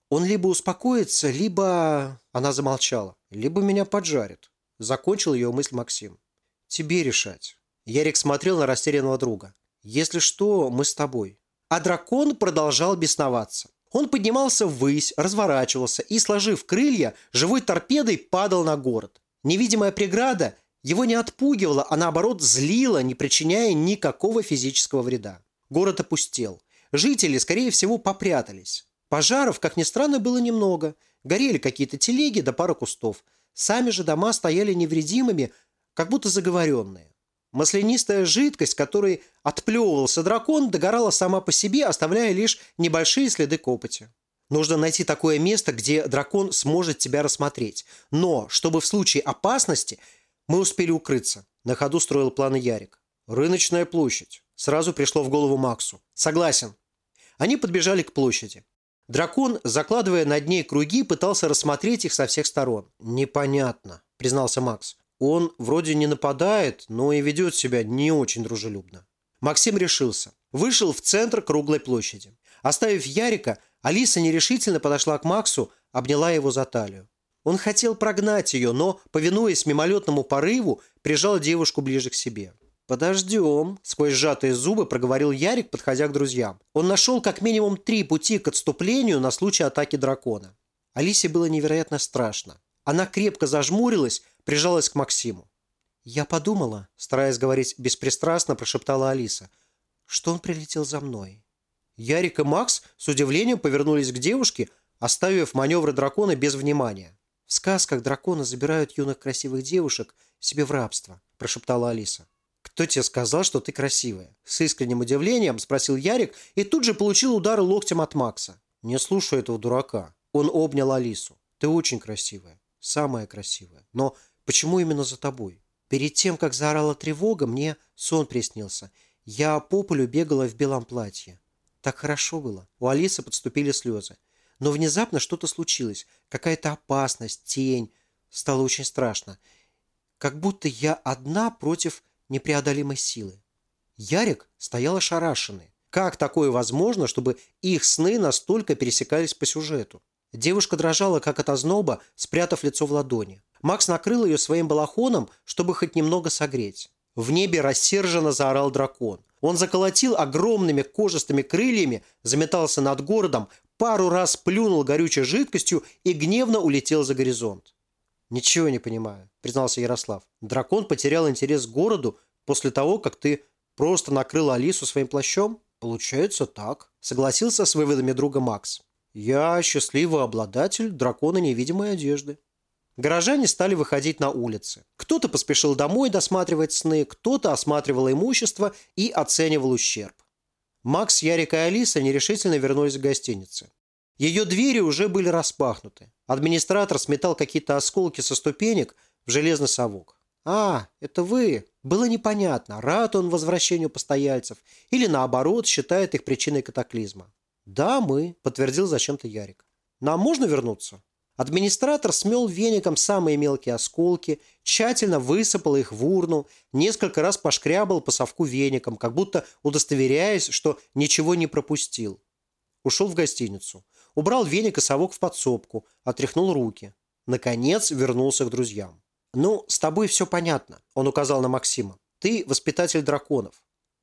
Он либо успокоится, либо...» Она замолчала. «Либо меня поджарит». Закончил ее мысль Максим. «Тебе решать». Ярик смотрел на растерянного друга. «Если что, мы с тобой». А дракон продолжал бесноваться. Он поднимался ввысь, разворачивался и, сложив крылья, живой торпедой падал на город. Невидимая преграда его не отпугивала, а наоборот злила, не причиняя никакого физического вреда. Город опустел. Жители, скорее всего, попрятались. Пожаров, как ни странно, было немного. Горели какие-то телеги да пара кустов. Сами же дома стояли невредимыми, как будто заговоренные. Маслянистая жидкость, которой отплевывался дракон, догорала сама по себе, оставляя лишь небольшие следы копоти. Нужно найти такое место, где дракон сможет тебя рассмотреть. Но, чтобы в случае опасности мы успели укрыться. На ходу строил планы Ярик. «Рыночная площадь». Сразу пришло в голову Максу. «Согласен». Они подбежали к площади. Дракон, закладывая над ней круги, пытался рассмотреть их со всех сторон. «Непонятно», – признался Макс. «Он вроде не нападает, но и ведет себя не очень дружелюбно». Максим решился. Вышел в центр круглой площади. Оставив Ярика, Алиса нерешительно подошла к Максу, обняла его за талию. Он хотел прогнать ее, но, повинуясь мимолетному порыву, прижал девушку ближе к себе. «Подождем», – сквозь сжатые зубы проговорил Ярик, подходя к друзьям. Он нашел как минимум 3 пути к отступлению на случай атаки дракона. Алисе было невероятно страшно. Она крепко зажмурилась, прижалась к Максиму. «Я подумала», – стараясь говорить беспристрастно, прошептала Алиса, – «что он прилетел за мной». Ярик и Макс с удивлением повернулись к девушке, оставив маневры дракона без внимания. «В сказках драконы забирают юных красивых девушек себе в рабство», – прошептала Алиса. «Кто тебе сказал, что ты красивая?» С искренним удивлением спросил Ярик и тут же получил удар локтем от Макса. «Не слушай этого дурака». Он обнял Алису. «Ты очень красивая. Самая красивая. Но почему именно за тобой? Перед тем, как заорала тревога, мне сон приснился. Я по полю бегала в белом платье. Так хорошо было». У Алисы подступили слезы. Но внезапно что-то случилось. Какая-то опасность, тень. Стало очень страшно. Как будто я одна против непреодолимой силы. Ярик стоял ошарашенный. Как такое возможно, чтобы их сны настолько пересекались по сюжету? Девушка дрожала, как от озноба, спрятав лицо в ладони. Макс накрыл ее своим балахоном, чтобы хоть немного согреть. В небе рассерженно заорал дракон. Он заколотил огромными кожистыми крыльями, заметался над городом, пару раз плюнул горючей жидкостью и гневно улетел за горизонт. «Ничего не понимаю», – признался Ярослав. «Дракон потерял интерес к городу после того, как ты просто накрыла Алису своим плащом?» «Получается так», – согласился с выводами друга Макс. «Я счастливый обладатель дракона невидимой одежды». Горожане стали выходить на улицы. Кто-то поспешил домой досматривать сны, кто-то осматривал имущество и оценивал ущерб. Макс, Ярик и Алиса нерешительно вернулись в гостиницу. Ее двери уже были распахнуты. Администратор сметал какие-то осколки со ступенек в железный совок. «А, это вы!» Было непонятно, рад он возвращению постояльцев или, наоборот, считает их причиной катаклизма. «Да, мы», – подтвердил зачем-то Ярик. «Нам можно вернуться?» Администратор смел веником самые мелкие осколки, тщательно высыпал их в урну, несколько раз пошкрябал по совку веником, как будто удостоверяясь, что ничего не пропустил. Ушел в гостиницу. Убрал веник и совок в подсобку, отряхнул руки. Наконец вернулся к друзьям. «Ну, с тобой все понятно», – он указал на Максима. «Ты воспитатель драконов».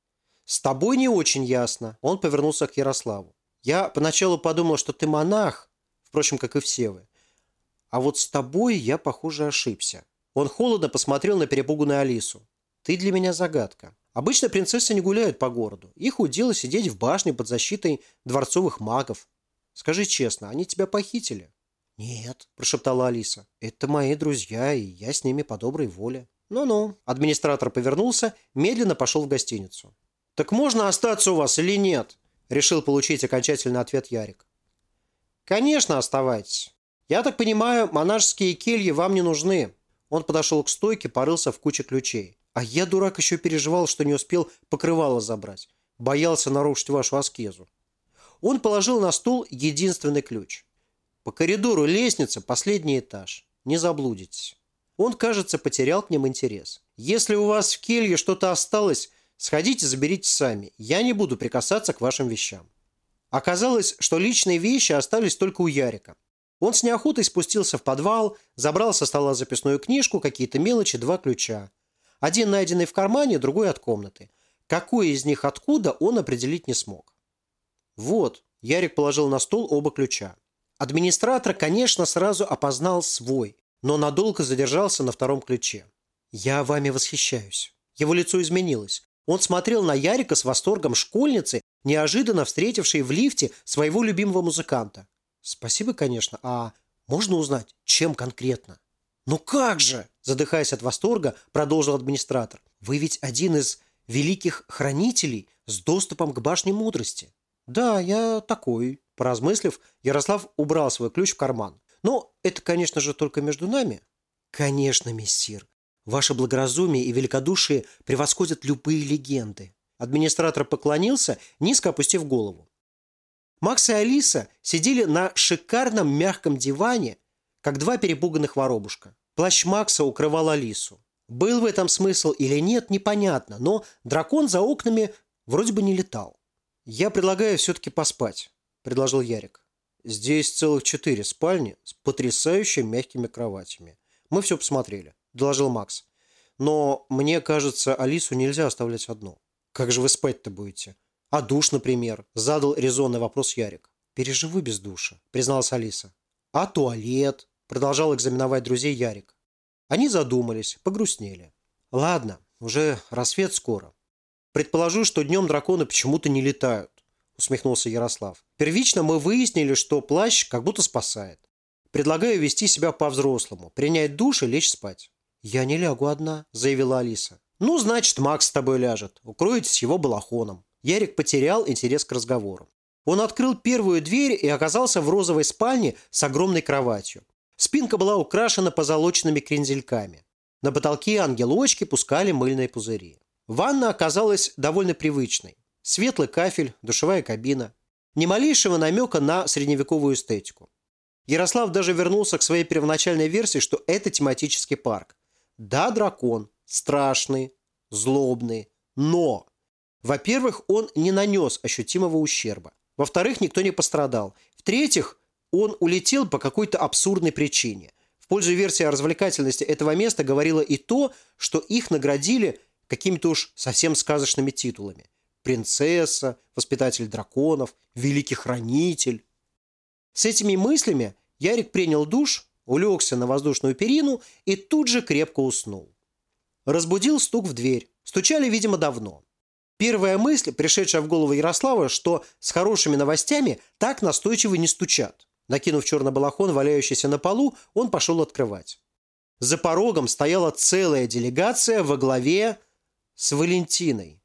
«С тобой не очень ясно», – он повернулся к Ярославу. «Я поначалу подумал, что ты монах, впрочем, как и все вы. А вот с тобой я, похоже, ошибся». Он холодно посмотрел на перепуганную Алису. «Ты для меня загадка. Обычно принцессы не гуляют по городу. Их удел сидеть в башне под защитой дворцовых магов. Скажи честно, они тебя похитили?» «Нет», – прошептала Алиса. «Это мои друзья, и я с ними по доброй воле». «Ну-ну». Администратор повернулся, медленно пошел в гостиницу. «Так можно остаться у вас или нет?» – решил получить окончательный ответ Ярик. «Конечно, оставайтесь. Я так понимаю, монашеские кельи вам не нужны». Он подошел к стойке, порылся в куче ключей. «А я, дурак, еще переживал, что не успел покрывало забрать. Боялся нарушить вашу аскезу». Он положил на стол единственный ключ. «По коридору лестница, последний этаж. Не заблудитесь». Он, кажется, потерял к ним интерес. «Если у вас в келье что-то осталось, сходите, заберите сами. Я не буду прикасаться к вашим вещам». Оказалось, что личные вещи остались только у Ярика. Он с неохотой спустился в подвал, забрал со стола записную книжку, какие-то мелочи, 2 ключа. Один найденный в кармане, другой от комнаты. Какой из них откуда, он определить не смог. Вот, Ярик положил на стол оба ключа. Администратор, конечно, сразу опознал свой, но надолго задержался на 2-м ключе. «Я вами восхищаюсь». Его лицо изменилось. Он смотрел на Ярика с восторгом школьницы, неожиданно встретившей в лифте своего любимого музыканта. «Спасибо, конечно. А можно узнать, чем конкретно?» «Ну как же!» – задыхаясь от восторга, продолжил администратор. «Вы ведь один из великих хранителей с доступом к башне мудрости». «Да, я такой». Поразмыслив, Ярослав убрал свой ключ в карман. «Но это, конечно же, только между нами». «Конечно, мессир. Ваше благоразумие и великодушие превосходят любые легенды». Администратор поклонился, низко опустив голову. Макс и Алиса сидели на шикарном мягком диване, как 2 перепуганных воробушка. Плащ Макса укрывал Алису. Был в этом смысл или нет, непонятно, но дракон за окнами вроде бы не летал. «Я предлагаю все-таки поспать», – предложил Ярик. «Здесь целых 4 спальни с потрясающе мягкими кроватями. Мы все посмотрели», – доложил Макс. «Но мне кажется, Алису нельзя оставлять одну». «Как же вы спать-то будете?» «А душ, например?» – задал резонный вопрос Ярик. «Переживу без душа», – призналась Алиса. «А туалет?» – продолжал экзаменовать друзей Ярик. Они задумались, погрустнели. «Ладно, уже рассвет скоро. Предположу, что днем драконы почему-то не летают», – усмехнулся Ярослав. «Первично мы выяснили, что плащ как будто спасает. Предлагаю вести себя по-взрослому, принять душ и лечь спать». «Я не лягу одна», – заявила Алиса. «Ну, значит, Макс с тобой ляжет. Укроетесь его балахоном». Ярик потерял интерес к разговору. Он открыл первую дверь и оказался в розовой спальне с огромной кроватью. Спинка была украшена позолоченными крендельками. На потолке ангелочки пускали мыльные пузыри. Ванна оказалась довольно привычной. Светлый кафель, душевая кабина. Ни малейшего намека на средневековую эстетику. Ярослав даже вернулся к своей первоначальной версии, что это тематический парк. Да, дракон, страшный, злобный, но... Во-первых, он не нанес ощутимого ущерба. Во-вторых, никто не пострадал. В-третьих, он улетел по какой-то абсурдной причине. В пользу версии о развлекательности этого места говорило и то, что их наградили какими-то уж совсем сказочными титулами. Принцесса, воспитатель драконов, великий хранитель. С этими мыслями Ярик принял душ, улегся на воздушную перину и тут же крепко уснул. Разбудил стук в дверь. Стучали, видимо, давно. Первая мысль, пришедшая в голову Ярослава, что с хорошими новостями так настойчиво не стучат. Накинув черный балахон, валяющийся на полу, он пошел открывать. За порогом стояла целая делегация во главе с Валентиной.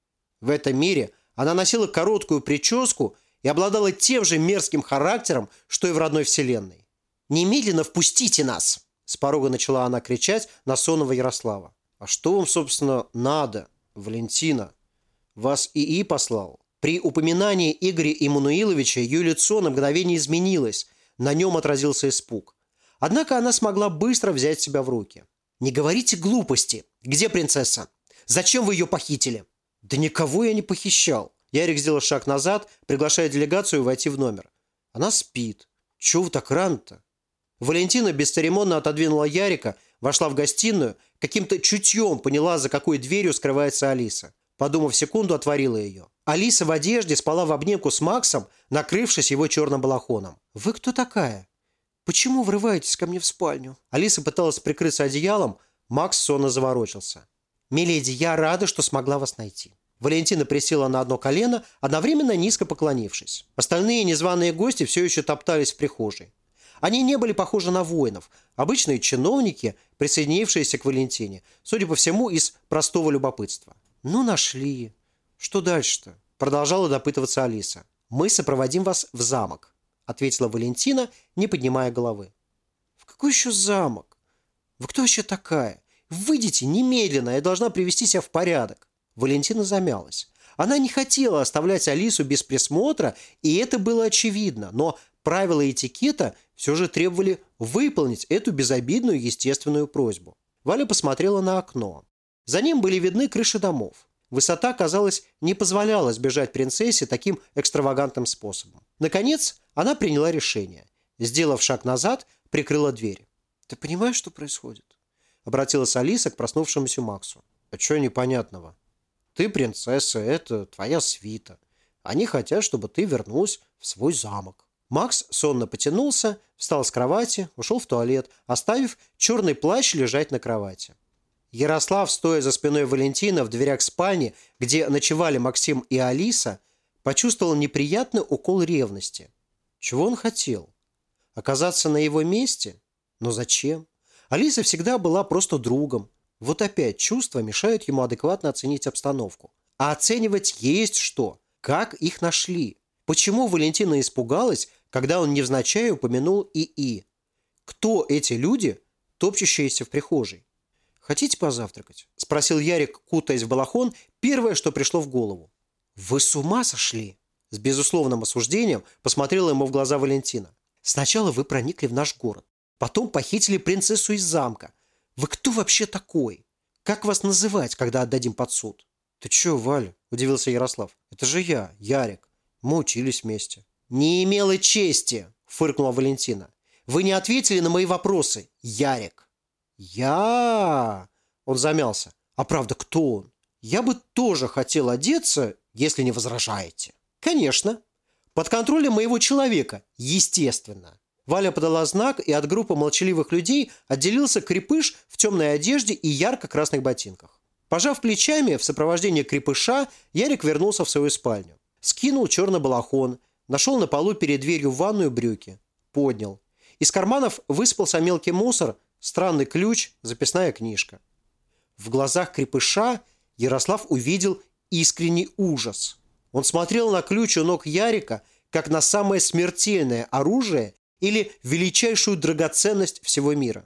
В этом мире она носила короткую прическу и обладала тем же мерзким характером, что и в родной вселенной. «Немедленно впустите нас!» С порога начала она кричать на сонного Ярослава. «А что вам, собственно, надо, Валентина? Вас ИИ послал?» При упоминании Игоря Иммануиловича ее лицо на мгновение изменилось. На нем отразился испуг. Однако она смогла быстро взять себя в руки. «Не говорите глупости. Где принцесса? Зачем вы ее похитили?» «Да никого я не похищал». Ярик сделал шаг назад, приглашая делегацию войти в номер. «Она спит. Чего вы так рано-то?» Валентина бесцеремонно отодвинула Ярика, вошла в гостиную, каким-то чутьем поняла, за какой дверью скрывается Алиса. Подумав секунду, отворила ее. Алиса в одежде спала в обнимку с Максом, накрывшись его черным балахоном. «Вы кто такая? Почему врываетесь ко мне в спальню?» Алиса пыталась прикрыться одеялом, Макс сонно заворочился. «Миледи, я рада, что смогла вас найти». Валентина присела на одно колено, одновременно низко поклонившись. Остальные незваные гости все еще топтались в прихожей. Они не были похожи на воинов, обычные чиновники, присоединившиеся к Валентине, судя по всему, из простого любопытства. «Ну, нашли. Что дальше-то?» – продолжала допытываться Алиса. «Мы сопроводим вас в замок», – ответила Валентина, не поднимая головы. «В какой еще замок? Вы кто вообще такая? Выйдите немедленно, я должна привести себя в порядок». Валентина замялась. Она не хотела оставлять Алису без присмотра, и это было очевидно, но правила этикета все же требовали выполнить эту безобидную естественную просьбу. Валя посмотрела на окно. За ним были видны крыши домов. Высота, казалось, не позволяла сбежать принцессе таким экстравагантным способом. Наконец, она приняла решение. Сделав шаг назад, прикрыла дверь. «Ты понимаешь, что происходит?» Обратилась Алиса к проснувшемуся Максу. «А что непонятного? Ты принцесса, это твоя свита. Они хотят, чтобы ты вернулась в свой замок». Макс сонно потянулся, встал с кровати, ушел в туалет, оставив черный плащ лежать на кровати. Ярослав, стоя за спиной Валентина в дверях спальни, где ночевали Максим и Алиса, почувствовал неприятный укол ревности. Чего он хотел? Оказаться на его месте? Но зачем? Алиса всегда была просто другом. Вот опять чувства мешают ему адекватно оценить обстановку. А оценивать есть что? Как их нашли? Почему Валентина испугалась, когда он невзначай упомянул ИИ? Кто эти люди, топчущиеся в прихожей? «Хотите позавтракать?» – спросил Ярик, кутаясь в балахон, первое, что пришло в голову. «Вы с ума сошли?» – с безусловным осуждением посмотрела ему в глаза Валентина. «Сначала вы проникли в наш город, потом похитили принцессу из замка. Вы кто вообще такой? Как вас называть, когда отдадим под суд?» «Ты чё, Валя?» – удивился Ярослав. «Это же я, Ярик. Мы учились вместе». «Не имела чести!» – фыркнула Валентина. «Вы не ответили на мои вопросы, Ярик». «Я...» – он замялся. «А правда, кто он? Я бы тоже хотел одеться, если не возражаете». «Конечно. Под контролем моего человека, естественно». Валя подала знак, и от группы молчаливых людей отделился крепыш в темной одежде и ярко-красных ботинках. Пожав плечами в сопровождении крепыша, Ярик вернулся в свою спальню. Скинул черный балахон, нашел на полу перед дверью в ванную брюки. Поднял. Из карманов высыпался мелкий мусор, странный ключ, записная книжка. В глазах крепыша Ярослав увидел искренний ужас. Он смотрел на ключ у ног Ярика, как на самое смертельное оружие или величайшую драгоценность всего мира.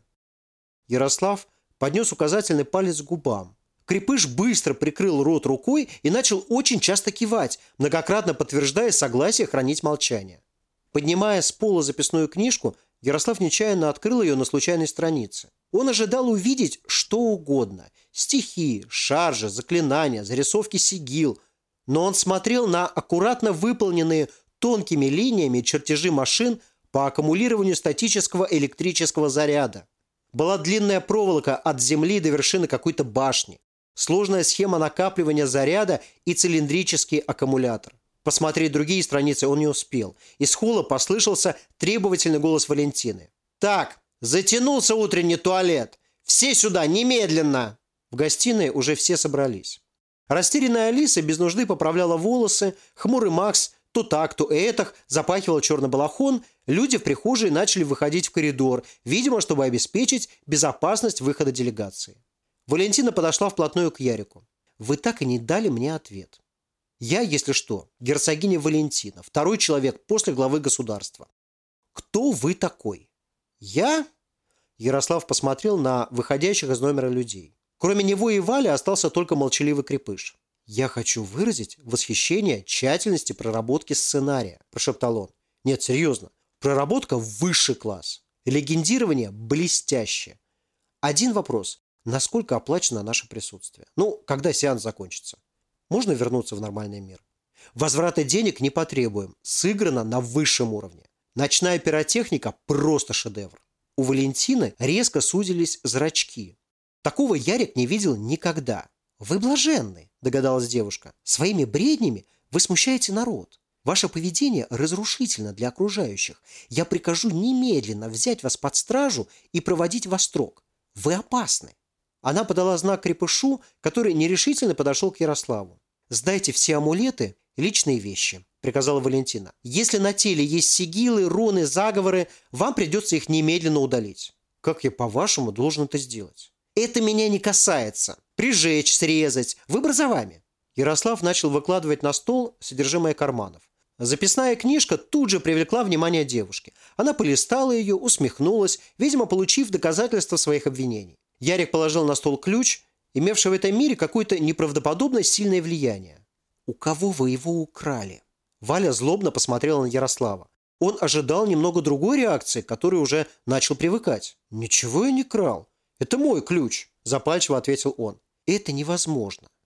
Ярослав поднес указательный палец к губам. Крепыш быстро прикрыл рот рукой и начал очень часто кивать, многократно подтверждая согласие хранить молчание. Поднимая с пола записную книжку, Ярослав нечаянно открыл ее на случайной странице. Он ожидал увидеть что угодно – стихи, шаржи, заклинания, зарисовки сигил. Но он смотрел на аккуратно выполненные тонкими линиями чертежи машин по аккумулированию статического электрического заряда. Была длинная проволока от земли до вершины какой-то башни, сложная схема накапливания заряда и цилиндрический аккумулятор. Посмотреть другие страницы он не успел. Из холла послышался требовательный голос Валентины. «Так, затянулся утренний туалет! Все сюда, немедленно!» В гостиной уже все собрались. Растерянная Алиса без нужды поправляла волосы, хмурый Макс то так, то этак запахивал черный балахон, люди в прихожей начали выходить в коридор, видимо, чтобы обеспечить безопасность выхода делегации. Валентина подошла вплотную к Ярику. «Вы так и не дали мне ответ. Я, если что, герцогиня Валентина, второй человек после главы государства. Кто вы такой?» «Я?» Ярослав посмотрел на выходящих из номера людей. Кроме него и Вали остался только молчаливый крепыш. «Я хочу выразить восхищение тщательности проработки сценария», – прошептал он. «Нет, серьезно. Проработка – высший класс. Легендирование – блестящее. Один вопрос. Насколько оплачено наше присутствие? Ну, когда сеанс закончится? Можно вернуться в нормальный мир? Возврата денег не потребуем. Сыграно на высшем уровне. Ночная пиротехника – просто шедевр». У Валентины резко сузились зрачки. Такого Ярик не видел никогда. «Вы блаженны», – догадалась девушка. «Своими бреднями вы смущаете народ. Ваше поведение разрушительно для окружающих. Я прикажу немедленно взять вас под стражу и проводить во строк. Вы опасны». Она подала знак крепышу, который нерешительно подошел к Ярославу. «Сдайте все амулеты и личные вещи», – приказала Валентина. «Если на теле есть сигилы, руны, заговоры, вам придется их немедленно удалить». «Как я, по-вашему, должен это сделать?» «Это меня не касается. Прижечь, срезать. Выбор за вами». Ярослав начал выкладывать на стол содержимое карманов. Записная книжка тут же привлекла внимание девушки. Она полистала ее, усмехнулась, видимо, получив доказательства своих обвинений. Ярик положил на стол ключ, имевший в этом мире какое-то неправдоподобно сильное влияние. «У кого вы его украли?» Валя злобно посмотрела на Ярослава. Он ожидал немного другой реакции, к которой уже начал привыкать. «Ничего я не крал. Это мой ключ», – запальчиво ответил он. «Это невозможно.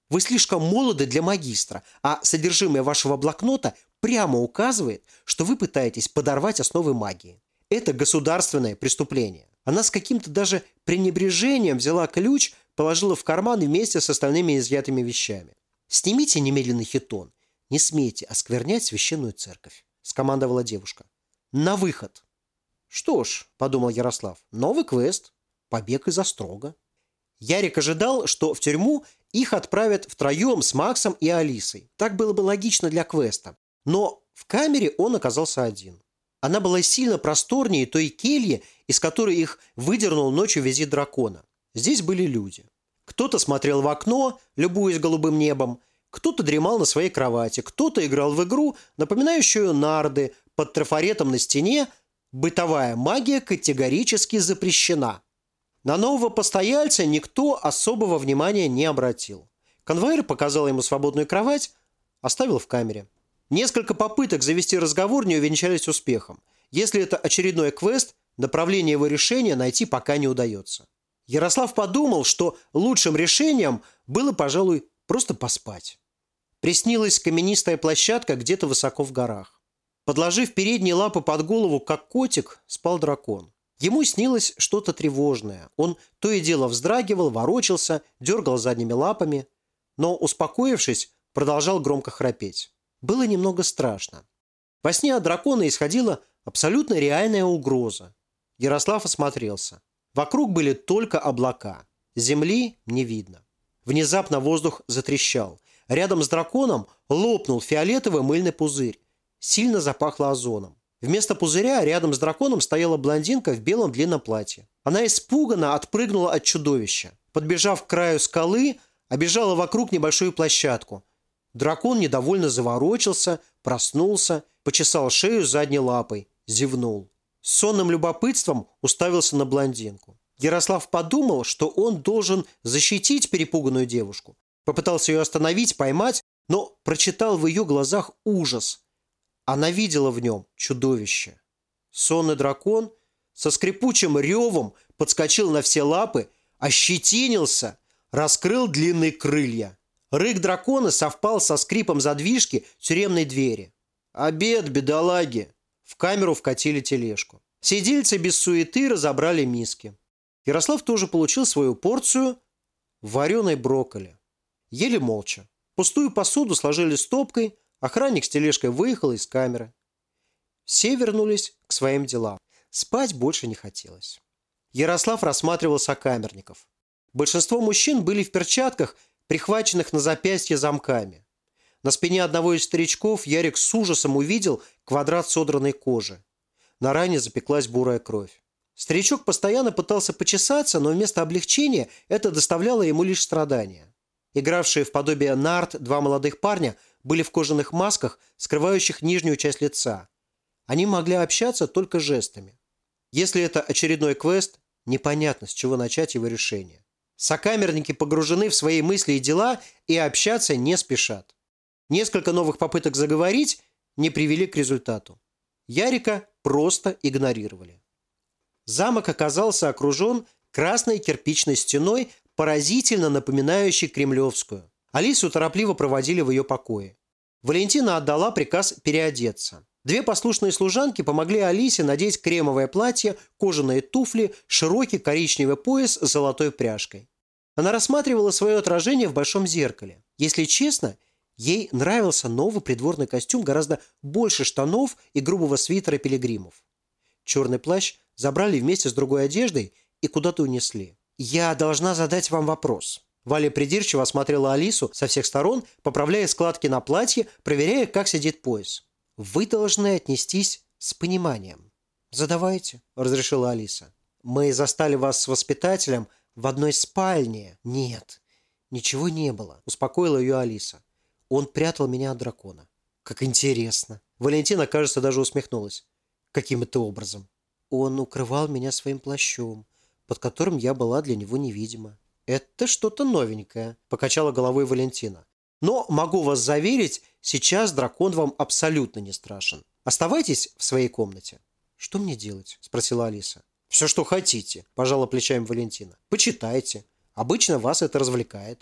Вы слишком молоды для магистра, а содержимое вашего блокнота прямо указывает, что вы пытаетесь подорвать основы магии. Это государственное преступление. Она с каким-то даже пренебрежением взяла ключ, положила в карман вместе с остальными изъятыми вещами. «Снимите немедленно хитон. Не смейте осквернять священную церковь», – скомандовала девушка. «На выход!» «Что ж», – подумал Ярослав, – «новый квест. Побег из острога». Ярик ожидал, что в тюрьму их отправят втроем с Максом и Алисой. Так было бы логично для квеста. Но в камере он оказался один. Она была сильно просторнее той кельи, из которой их выдернул ночью визит дракона. Здесь были люди. Кто-то смотрел в окно, любуясь голубым небом, кто-то дремал на своей кровати, кто-то играл в игру, напоминающую нарды, под трафаретом на стене. Бытовая магия категорически запрещена. На нового постояльца никто особого внимания не обратил. Конвоир показал ему свободную кровать, оставил в камере. Несколько попыток завести разговор не увенчались успехом. Если это очередной квест, направление его решения найти пока не удается. Ярослав подумал, что лучшим решением было, пожалуй, просто поспать. Приснилась каменистая площадка где-то высоко в горах. Подложив передние лапы под голову, как котик, спал дракон. Ему снилось что-то тревожное. Он то и дело вздрагивал, ворочался, дергал задними лапами, но, успокоившись, продолжал громко храпеть. Было немного страшно. Во сне от дракона исходила абсолютно реальная угроза. Ярослав осмотрелся. Вокруг были только облака. Земли не видно. Внезапно воздух затрещал. Рядом с драконом лопнул фиолетовый мыльный пузырь. Сильно запахло озоном. Вместо пузыря рядом с драконом стояла блондинка в белом длинном платье. Она испуганно отпрыгнула от чудовища. Подбежав к краю скалы, обежала вокруг небольшую площадку. Дракон недовольно заворочился, проснулся, почесал шею задней лапой, зевнул. С сонным любопытством уставился на блондинку. Ярослав подумал, что он должен защитить перепуганную девушку. Попытался ее остановить, поймать, но прочитал в ее глазах ужас. Она видела в нем чудовище. Сонный дракон со скрипучим ревом подскочил на все лапы, ощетинился, раскрыл длинные крылья. Рык дракона совпал со скрипом задвижки тюремной двери. «Обед, бедолаги!» В камеру вкатили тележку. Сидельцы без суеты разобрали миски. Ярослав тоже получил свою порцию вареной брокколи. Ели молча. Пустую посуду сложили стопкой, охранник с тележкой выехал из камеры. Все вернулись к своим делам. Спать больше не хотелось. Ярослав рассматривал сокамерников. Большинство мужчин были в перчатках, прихваченных на запястье замками. На спине одного из старичков Ярик с ужасом увидел квадрат содранной кожи. На ране запеклась бурая кровь. Старичок постоянно пытался почесаться, но вместо облегчения это доставляло ему лишь страдания. Игравшие в подобие нарт два молодых парня были в кожаных масках, скрывающих нижнюю часть лица. Они могли общаться только жестами. Если это очередной квест, непонятно, с чего начать его решение. Сокамерники погружены в свои мысли и дела и общаться не спешат. Несколько новых попыток заговорить не привели к результату. Ярика просто игнорировали. Замок оказался окружен красной кирпичной стеной, поразительно напоминающей кремлевскую. Алису торопливо проводили в ее покое. Валентина отдала приказ переодеться. Две послушные служанки помогли Алисе надеть кремовое платье, кожаные туфли, широкий коричневый пояс с золотой пряжкой. Она рассматривала свое отражение в большом зеркале. Если честно, ей нравился новый придворный костюм гораздо больше штанов и грубого свитера пилигримов. Черный плащ забрали вместе с другой одеждой и куда-то унесли. «Я должна задать вам вопрос». Валя придирчиво осмотрела Алису со всех сторон, поправляя складки на платье, проверяя, как сидит пояс. «Вы должны отнестись с пониманием». «Задавайте», – разрешила Алиса. «Мы застали вас с воспитателем в одной спальне». «Нет, ничего не было», – успокоила ее Алиса. «Он прятал меня от дракона». «Как интересно». Валентина, кажется, даже усмехнулась. «Каким это образом?» «Он укрывал меня своим плащом, под которым я была для него невидима». «Это что-то новенькое», – покачала головой Валентина. «Но могу вас заверить, сейчас дракон вам абсолютно не страшен. Оставайтесь в своей комнате». «Что мне делать?» – спросила Алиса. «Все, что хотите», – пожала плечами Валентина. «Почитайте. Обычно вас это развлекает».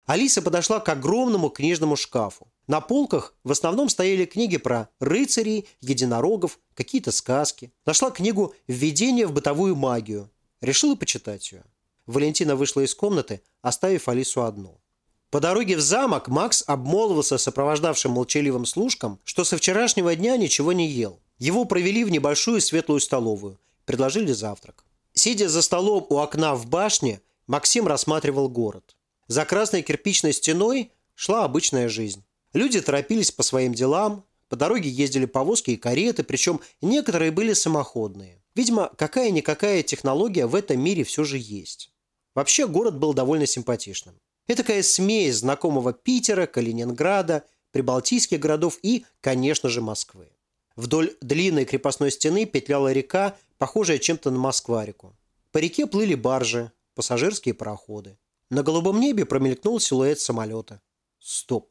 Алиса подошла к огромному книжному шкафу. На полках в основном стояли книги про рыцарей, единорогов, какие-то сказки. Нашла книгу «Введение в бытовую магию». Решила почитать ее. Валентина вышла из комнаты, оставив Алису одну. По дороге в замок Макс обмолвился сопровождавшим молчаливым служкам, что со вчерашнего дня ничего не ел. Его провели в небольшую светлую столовую. Предложили завтрак. Сидя за столом у окна в башне, Максим рассматривал город. За красной кирпичной стеной шла обычная жизнь. Люди торопились по своим делам, по дороге ездили повозки и кареты, причем некоторые были самоходные. Видимо, какая-никакая технология в этом мире все же есть. Вообще город был довольно симпатичным. Этакая смесь знакомого Питера, Калининграда, прибалтийских городов и, конечно же, Москвы. Вдоль длинной крепостной стены петляла река, похожая чем-то на Москва-реку. По реке плыли баржи, пассажирские пароходы. На голубом небе промелькнул силуэт самолета. Стоп.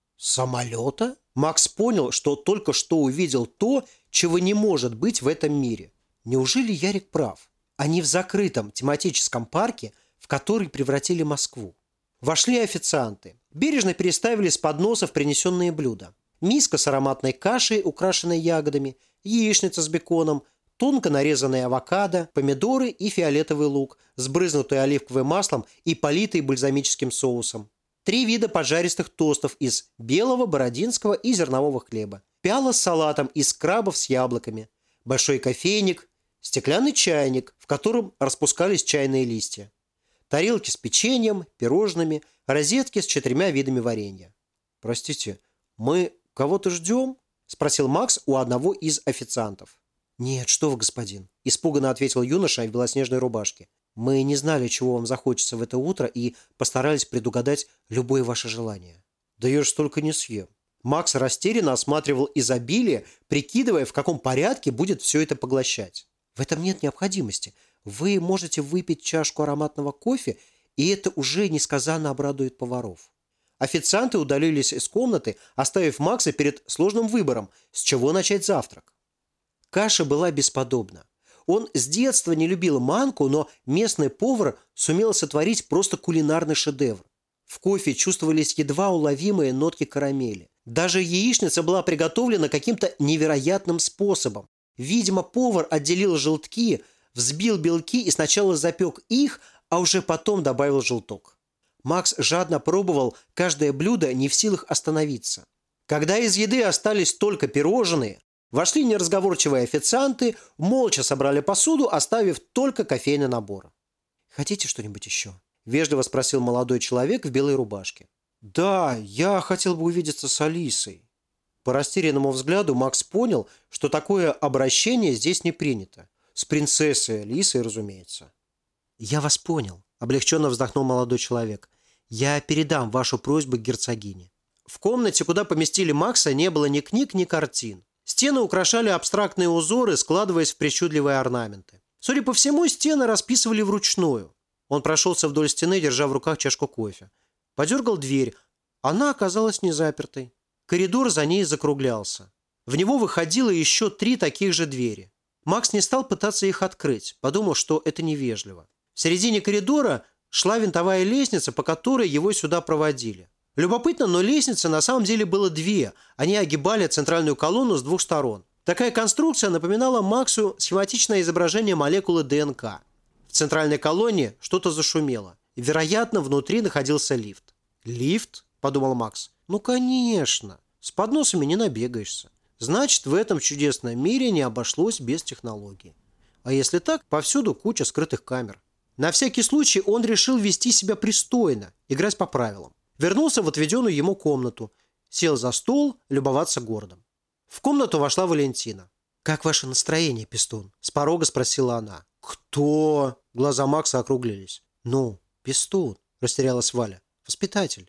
Самолета? Макс понял, что только что увидел то, чего не может быть в этом мире. Неужели Ярик прав? Они в закрытом тематическом парке, в который превратили Москву. Вошли официанты. Бережно переставили с подносов принесенные блюда. Миска с ароматной кашей, украшенной ягодами, яичница с беконом, тонко нарезанные авокадо, помидоры и фиолетовый лук, сбрызнутый оливковым маслом и политый бальзамическим соусом. 3 вида поджаристых тостов из белого, бородинского и зернового хлеба. Пиала с салатом из крабов с яблоками. Большой кофейник, стеклянный чайник, в котором распускались чайные листья. Тарелки с печеньем, пирожными, розетки с 4 видами варенья. «Простите, мы кого-то ждем?» – спросил Макс у одного из официантов. «Нет, что вы, господин», – испуганно ответил юноша в белоснежной рубашке. «Мы не знали, чего вам захочется в это утро, и постарались предугадать любое ваше желание». «Да я ж столько не съем». Макс растерянно осматривал изобилие, прикидывая, в каком порядке будет все это поглощать. «В этом нет необходимости. Вы можете выпить чашку ароматного кофе, и это уже несказанно обрадует поваров». Официанты удалились из комнаты, оставив Макса перед сложным выбором, с чего начать завтрак. Каша была бесподобна. Он с детства не любил манку, но местный повар сумел сотворить просто кулинарный шедевр. В кофе чувствовались едва уловимые нотки карамели. Даже яичница была приготовлена каким-то невероятным способом. Видимо, повар отделил желтки, взбил белки и сначала запек их, а уже потом добавил желток. Макс жадно пробовал каждое блюдо, не в силах остановиться. Когда из еды остались только пирожные, вошли неразговорчивые официанты, молча собрали посуду, оставив только кофейный набор. «Хотите что-нибудь еще?» – вежливо спросил молодой человек в белой рубашке. «Да, я хотел бы увидеться с Алисой». По растерянному взгляду Макс понял, что такое обращение здесь не принято. С принцессой Алисой, разумеется. «Я вас понял», – облегченно вздохнул молодой человек. «Я передам вашу просьбу герцогине». В комнате, куда поместили Макса, не было ни книг, ни картин. Стены украшали абстрактные узоры, складываясь в причудливые орнаменты. Судя по всему, стены расписывали вручную. Он прошелся вдоль стены, держа в руках чашку кофе. Подергал дверь. Она оказалась незапертой. Коридор за ней закруглялся. В него выходило еще 3 таких же двери. Макс не стал пытаться их открыть, подумал, что это невежливо. В середине коридора шла винтовая лестница, по которой его сюда проводили. Любопытно, но лестницы на самом деле было 2. Они огибали центральную колонну с 2 сторон. Такая конструкция напоминала Максу схематичное изображение молекулы ДНК. В центральной колонне что-то зашумело. Вероятно, внутри находился лифт. «Лифт?» – подумал Макс. «Ну, конечно. С подносами не набегаешься. Значит, в этом чудесном мире не обошлось без технологий. А если так, повсюду куча скрытых камер». На всякий случай он решил вести себя пристойно, играть по правилам. Вернулся в отведенную ему комнату, сел за стол, любоваться городом. В комнату вошла Валентина. «Как ваше настроение, Пестун?» – с порога спросила она. «Кто?» – глаза Макса округлились. «Ну, Пестун», – растерялась Валя. «Воспитатель».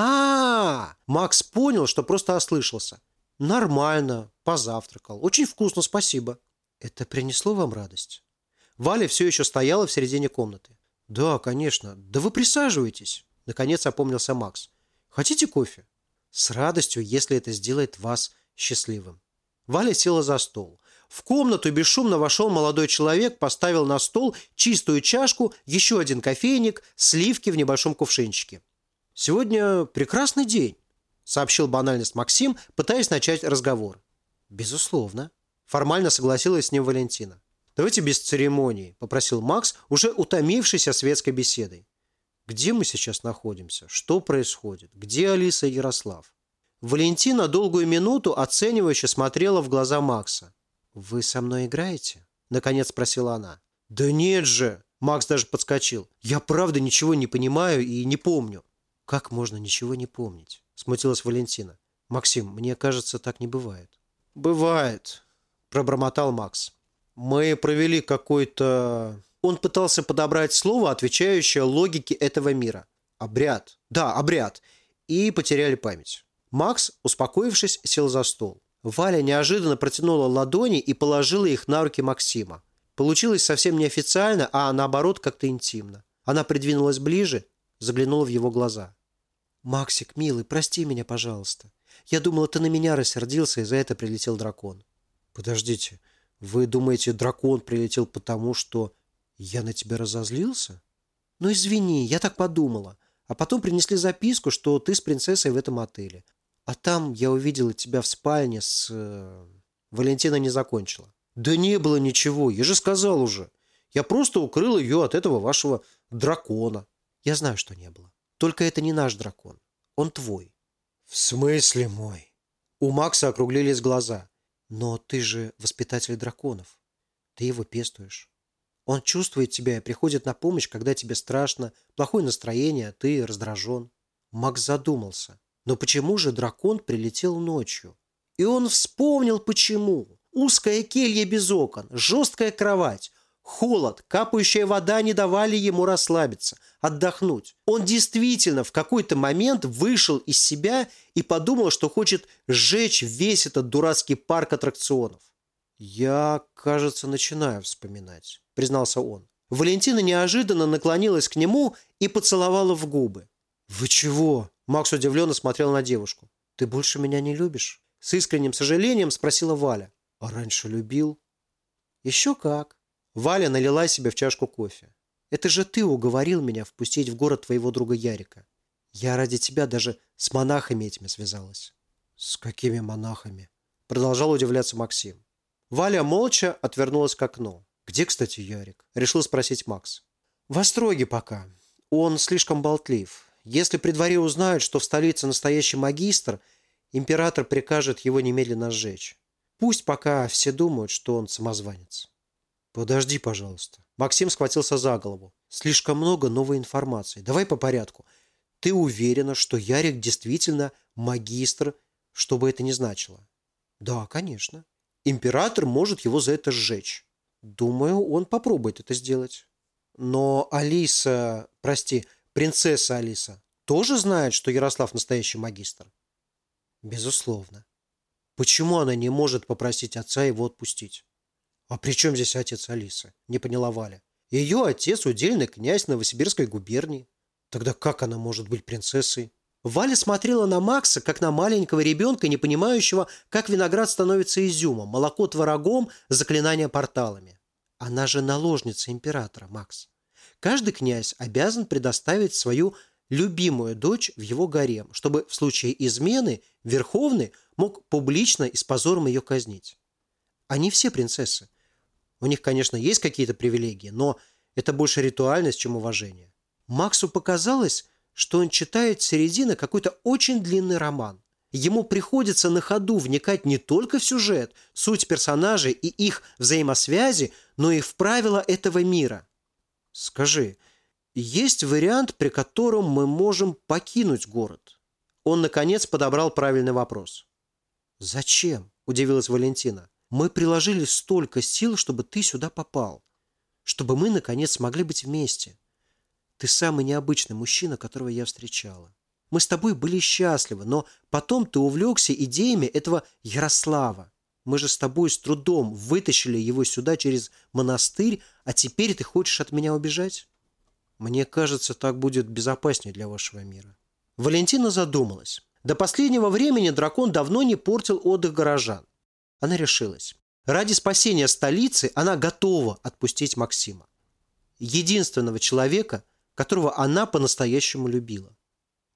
Макс понял, что просто ослышался. «Нормально, позавтракал. Очень вкусно, спасибо». «Это принесло вам радость?» Валя все еще стояла в середине комнаты. «Да, конечно. Да вы присаживайтесь». Наконец опомнился Макс. «Хотите кофе?» «С радостью, если это сделает вас счастливым». Валя села за стол. В комнату бесшумно вошел молодой человек, поставил на стол чистую чашку, еще один кофейник, сливки в небольшом кувшинчике. «Сегодня прекрасный день», — сообщил банальность Максим, пытаясь начать разговор. «Безусловно», — формально согласилась с ним Валентина. «Давайте без церемоний», — попросил Макс, уже утомившийся светской беседой. «Где мы сейчас находимся? Что происходит? Где Алиса и Ярослав?» Валентина долгую минуту оценивающе смотрела в глаза Макса. «Вы со мной играете?» – наконец спросила она. «Да нет же!» – Макс даже подскочил. «Я правда ничего не понимаю и не помню». «Как можно ничего не помнить?» – смутилась Валентина. «Максим, мне кажется, так не бывает». «Бывает», – пробормотал Макс. «Мы провели какой-то...» Он пытался подобрать слово, отвечающее логике этого мира. «Обряд». Да, обряд. И потеряли память. Макс, успокоившись, сел за стол. Валя неожиданно протянула ладони и положила их на руки Максима. Получилось совсем неофициально, а наоборот как-то интимно. Она придвинулась ближе, заглянула в его глаза. «Максик, милый, прости меня, пожалуйста. Я думала, ты на меня рассердился, и за это прилетел дракон». «Подождите, вы думаете, дракон прилетел потому, что я на тебя разозлился?» «Ну извини, я так подумала. А потом принесли записку, что ты с принцессой в этом отеле. А там я увидела тебя в спальне с...» Валентина не закончила. «Да не было ничего, я же сказал уже. Я просто укрыл ее от этого вашего дракона». «Я знаю, что не было. Только это не наш дракон. Он твой». «В смысле мой?» У Макса округлились глаза. «Но ты же воспитатель драконов. Ты его пестуешь. Он чувствует тебя и приходит на помощь, когда тебе страшно, плохое настроение, а ты раздражен». Макс задумался. Но почему же дракон прилетел ночью? И он вспомнил, почему. Узкая келья без окон, жесткая кровать, холод, капающая вода не давали ему расслабиться, отдохнуть. Он действительно в какой-то момент вышел из себя и подумал, что хочет сжечь весь этот дурацкий парк аттракционов. «Я, кажется, начинаю вспоминать», — признался он. Валентина неожиданно наклонилась к нему и поцеловала в губы. «Вы чего?» — Макс удивленно смотрел на девушку. «Ты больше меня не любишь?» — с искренним сожалением спросила Валя. «А раньше любил?» «Еще как». Валя налила себе в чашку кофе. «Это же ты уговорил меня впустить в город твоего друга Ярика. Я ради тебя даже с монахами этими связалась». «С какими монахами?» — продолжал удивляться Максим. Валя молча отвернулась к окну. «Где, кстати, Ярик?» – решил спросить Макс. «В Остроге пока. Он слишком болтлив. Если при дворе узнают, что в столице настоящий магистр, император прикажет его немедленно сжечь. Пусть пока все думают, что он самозванец». «Подожди, пожалуйста». Максим схватился за голову. «Слишком много новой информации. Давай по порядку. Ты уверена, что Ярик действительно магистр, что бы это ни значило?» «Да, конечно. Император может его за это сжечь. Думаю, он попробует это сделать. Но Алиса, принцесса Алиса, тоже знает, что Ярослав настоящий магистр?» «Безусловно. Почему она не может попросить отца его отпустить?» «А при чем здесь отец Алисы?» – не поняла Валя. «Ее отец – удельный князь Новосибирской губернии. Тогда как она может быть принцессой?» Валя смотрела на Макса, как на маленького ребенка, не понимающего, как виноград становится изюмом, молоко творогом, заклинания порталами. Она же наложница императора, Макс. Каждый князь обязан предоставить свою любимую дочь в его гарем, чтобы в случае измены Верховный мог публично и с позором ее казнить. Они все принцессы. У них, конечно, есть какие-то привилегии, но это больше ритуальность, чем уважение. Максу показалось, что он читает с середины какой-то очень длинный роман. Ему приходится на ходу вникать не только в сюжет, суть персонажей и их взаимосвязи, но и в правила этого мира. «Скажи, есть вариант, при котором мы можем покинуть город?» Он, наконец, подобрал правильный вопрос. «Зачем?» – удивилась Валентина. «Мы приложили столько сил, чтобы ты сюда попал. Чтобы мы, наконец, смогли быть вместе. Ты самый необычный мужчина, которого я встречала. Мы с тобой были счастливы, но потом ты увлекся идеями этого Ярослава. Мы же с тобой с трудом вытащили его сюда через монастырь, а теперь ты хочешь от меня убежать? Мне кажется, так будет безопаснее для вашего мира». Валентина задумалась. До последнего времени дракон давно не портил отдых горожан. Она решилась. Ради спасения столицы она готова отпустить Максима. Единственного человека, которого она по-настоящему любила.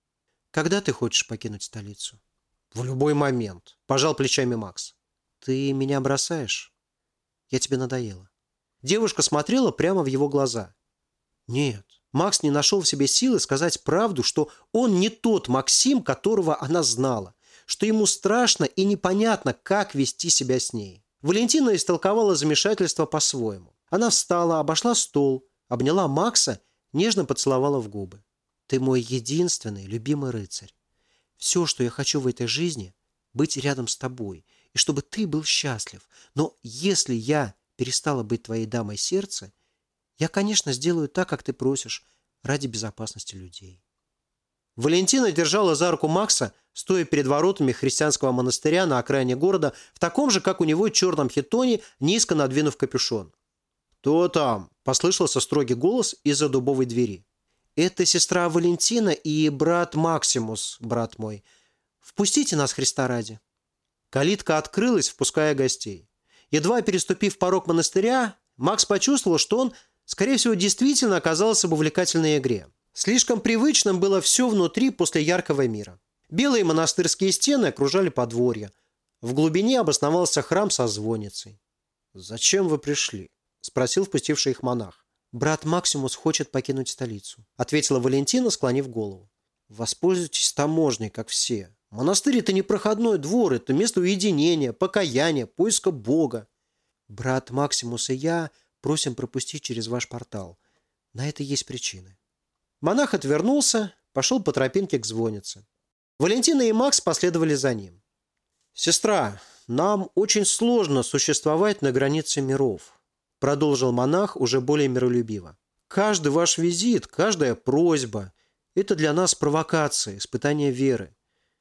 Когда ты хочешь покинуть столицу? В любой момент. Пожал плечами Макс. Ты меня бросаешь? Я тебе надоела. Девушка смотрела прямо в его глаза. Нет, Макс не нашел в себе силы сказать правду, что он не тот Максим, которого она знала, что ему страшно и непонятно, как вести себя с ней. Валентина истолковала замешательство по-своему. Она встала, обошла стол, обняла Макса, нежно поцеловала в губы. «Ты мой единственный любимый рыцарь. Все, что я хочу в этой жизни, быть рядом с тобой, и чтобы ты был счастлив. Но если я перестала быть твоей дамой сердца, я, конечно, сделаю так, как ты просишь, ради безопасности людей». Валентина держала за руку Макса, стоя перед воротами христианского монастыря на окраине города, в таком же, как у него, черном хитоне, низко надвинув капюшон. «Кто там?» – послышался строгий голос из-за дубовой двери. «Это сестра Валентина и брат Максимус, брат мой. Впустите нас, Христа ради». Калитка открылась, впуская гостей. Едва переступив порог монастыря, Макс почувствовал, что он, скорее всего, действительно оказался в увлекательной игре. Слишком привычным было все внутри после яркого мира. Белые монастырские стены окружали подворье. В глубине обосновался храм со звонницей. «Зачем вы пришли?» – спросил впустивший их монах. «Брат Максимус хочет покинуть столицу», – ответила Валентина, склонив голову. «Воспользуйтесь таможней, как все. Монастырь – это не проходной двор, это место уединения, покаяния, поиска Бога». «Брат Максимус и я просим пропустить через ваш портал. На это есть причины». Монах отвернулся, пошел по тропинке к звоннице. Валентина и Макс последовали за ним. «Сестра, нам очень сложно существовать на границе миров», продолжил монах уже более миролюбиво. «Каждый ваш визит, каждая просьба – это для нас провокация, испытание веры.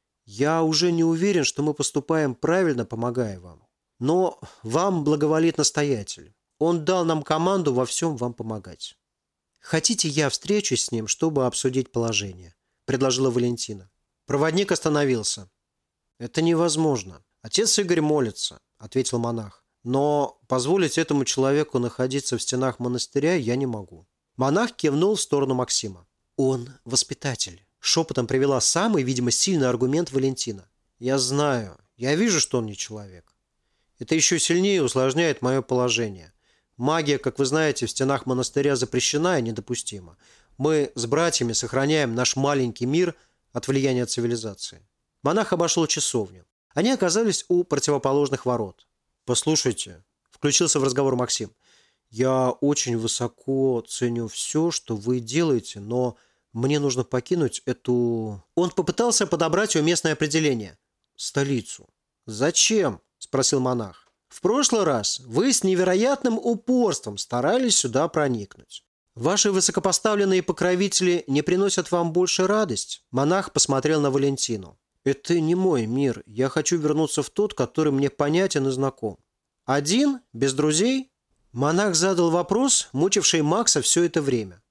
Я уже не уверен, что мы поступаем правильно, помогая вам. Но вам благоволит настоятель. Он дал нам команду во всем вам помогать». «Хотите, я встречусь с ним, чтобы обсудить положение?» – предложила Валентина. Проводник остановился. «Это невозможно. Отец Игорь молится», – ответил монах. «Но позволить этому человеку находиться в стенах монастыря я не могу». Монах кивнул в сторону Максима. «Он воспитатель», – шепотом привела самый, видимо, сильный аргумент Валентина. «Я знаю. Я вижу, что он не человек. Это еще сильнее усложняет мое положение. Магия, как вы знаете, в стенах монастыря запрещена и недопустима. Мы с братьями сохраняем наш маленький мир от влияния цивилизации». Монах обошел часовню. Они оказались у противоположных ворот. «Послушайте», – включился в разговор Максим, – «я очень высоко ценю все, что вы делаете, но мне нужно покинуть эту...» Он попытался подобрать уместное определение. «Столицу». «Зачем?» – спросил монах. «В прошлый раз вы с невероятным упорством старались сюда проникнуть. Ваши высокопоставленные покровители не приносят вам больше радость?» Монах посмотрел на Валентину. «Это не мой мир. Я хочу вернуться в тот, который мне понятен и знаком». «Один? Без друзей?» Монах задал вопрос, мучивший Макса все это время.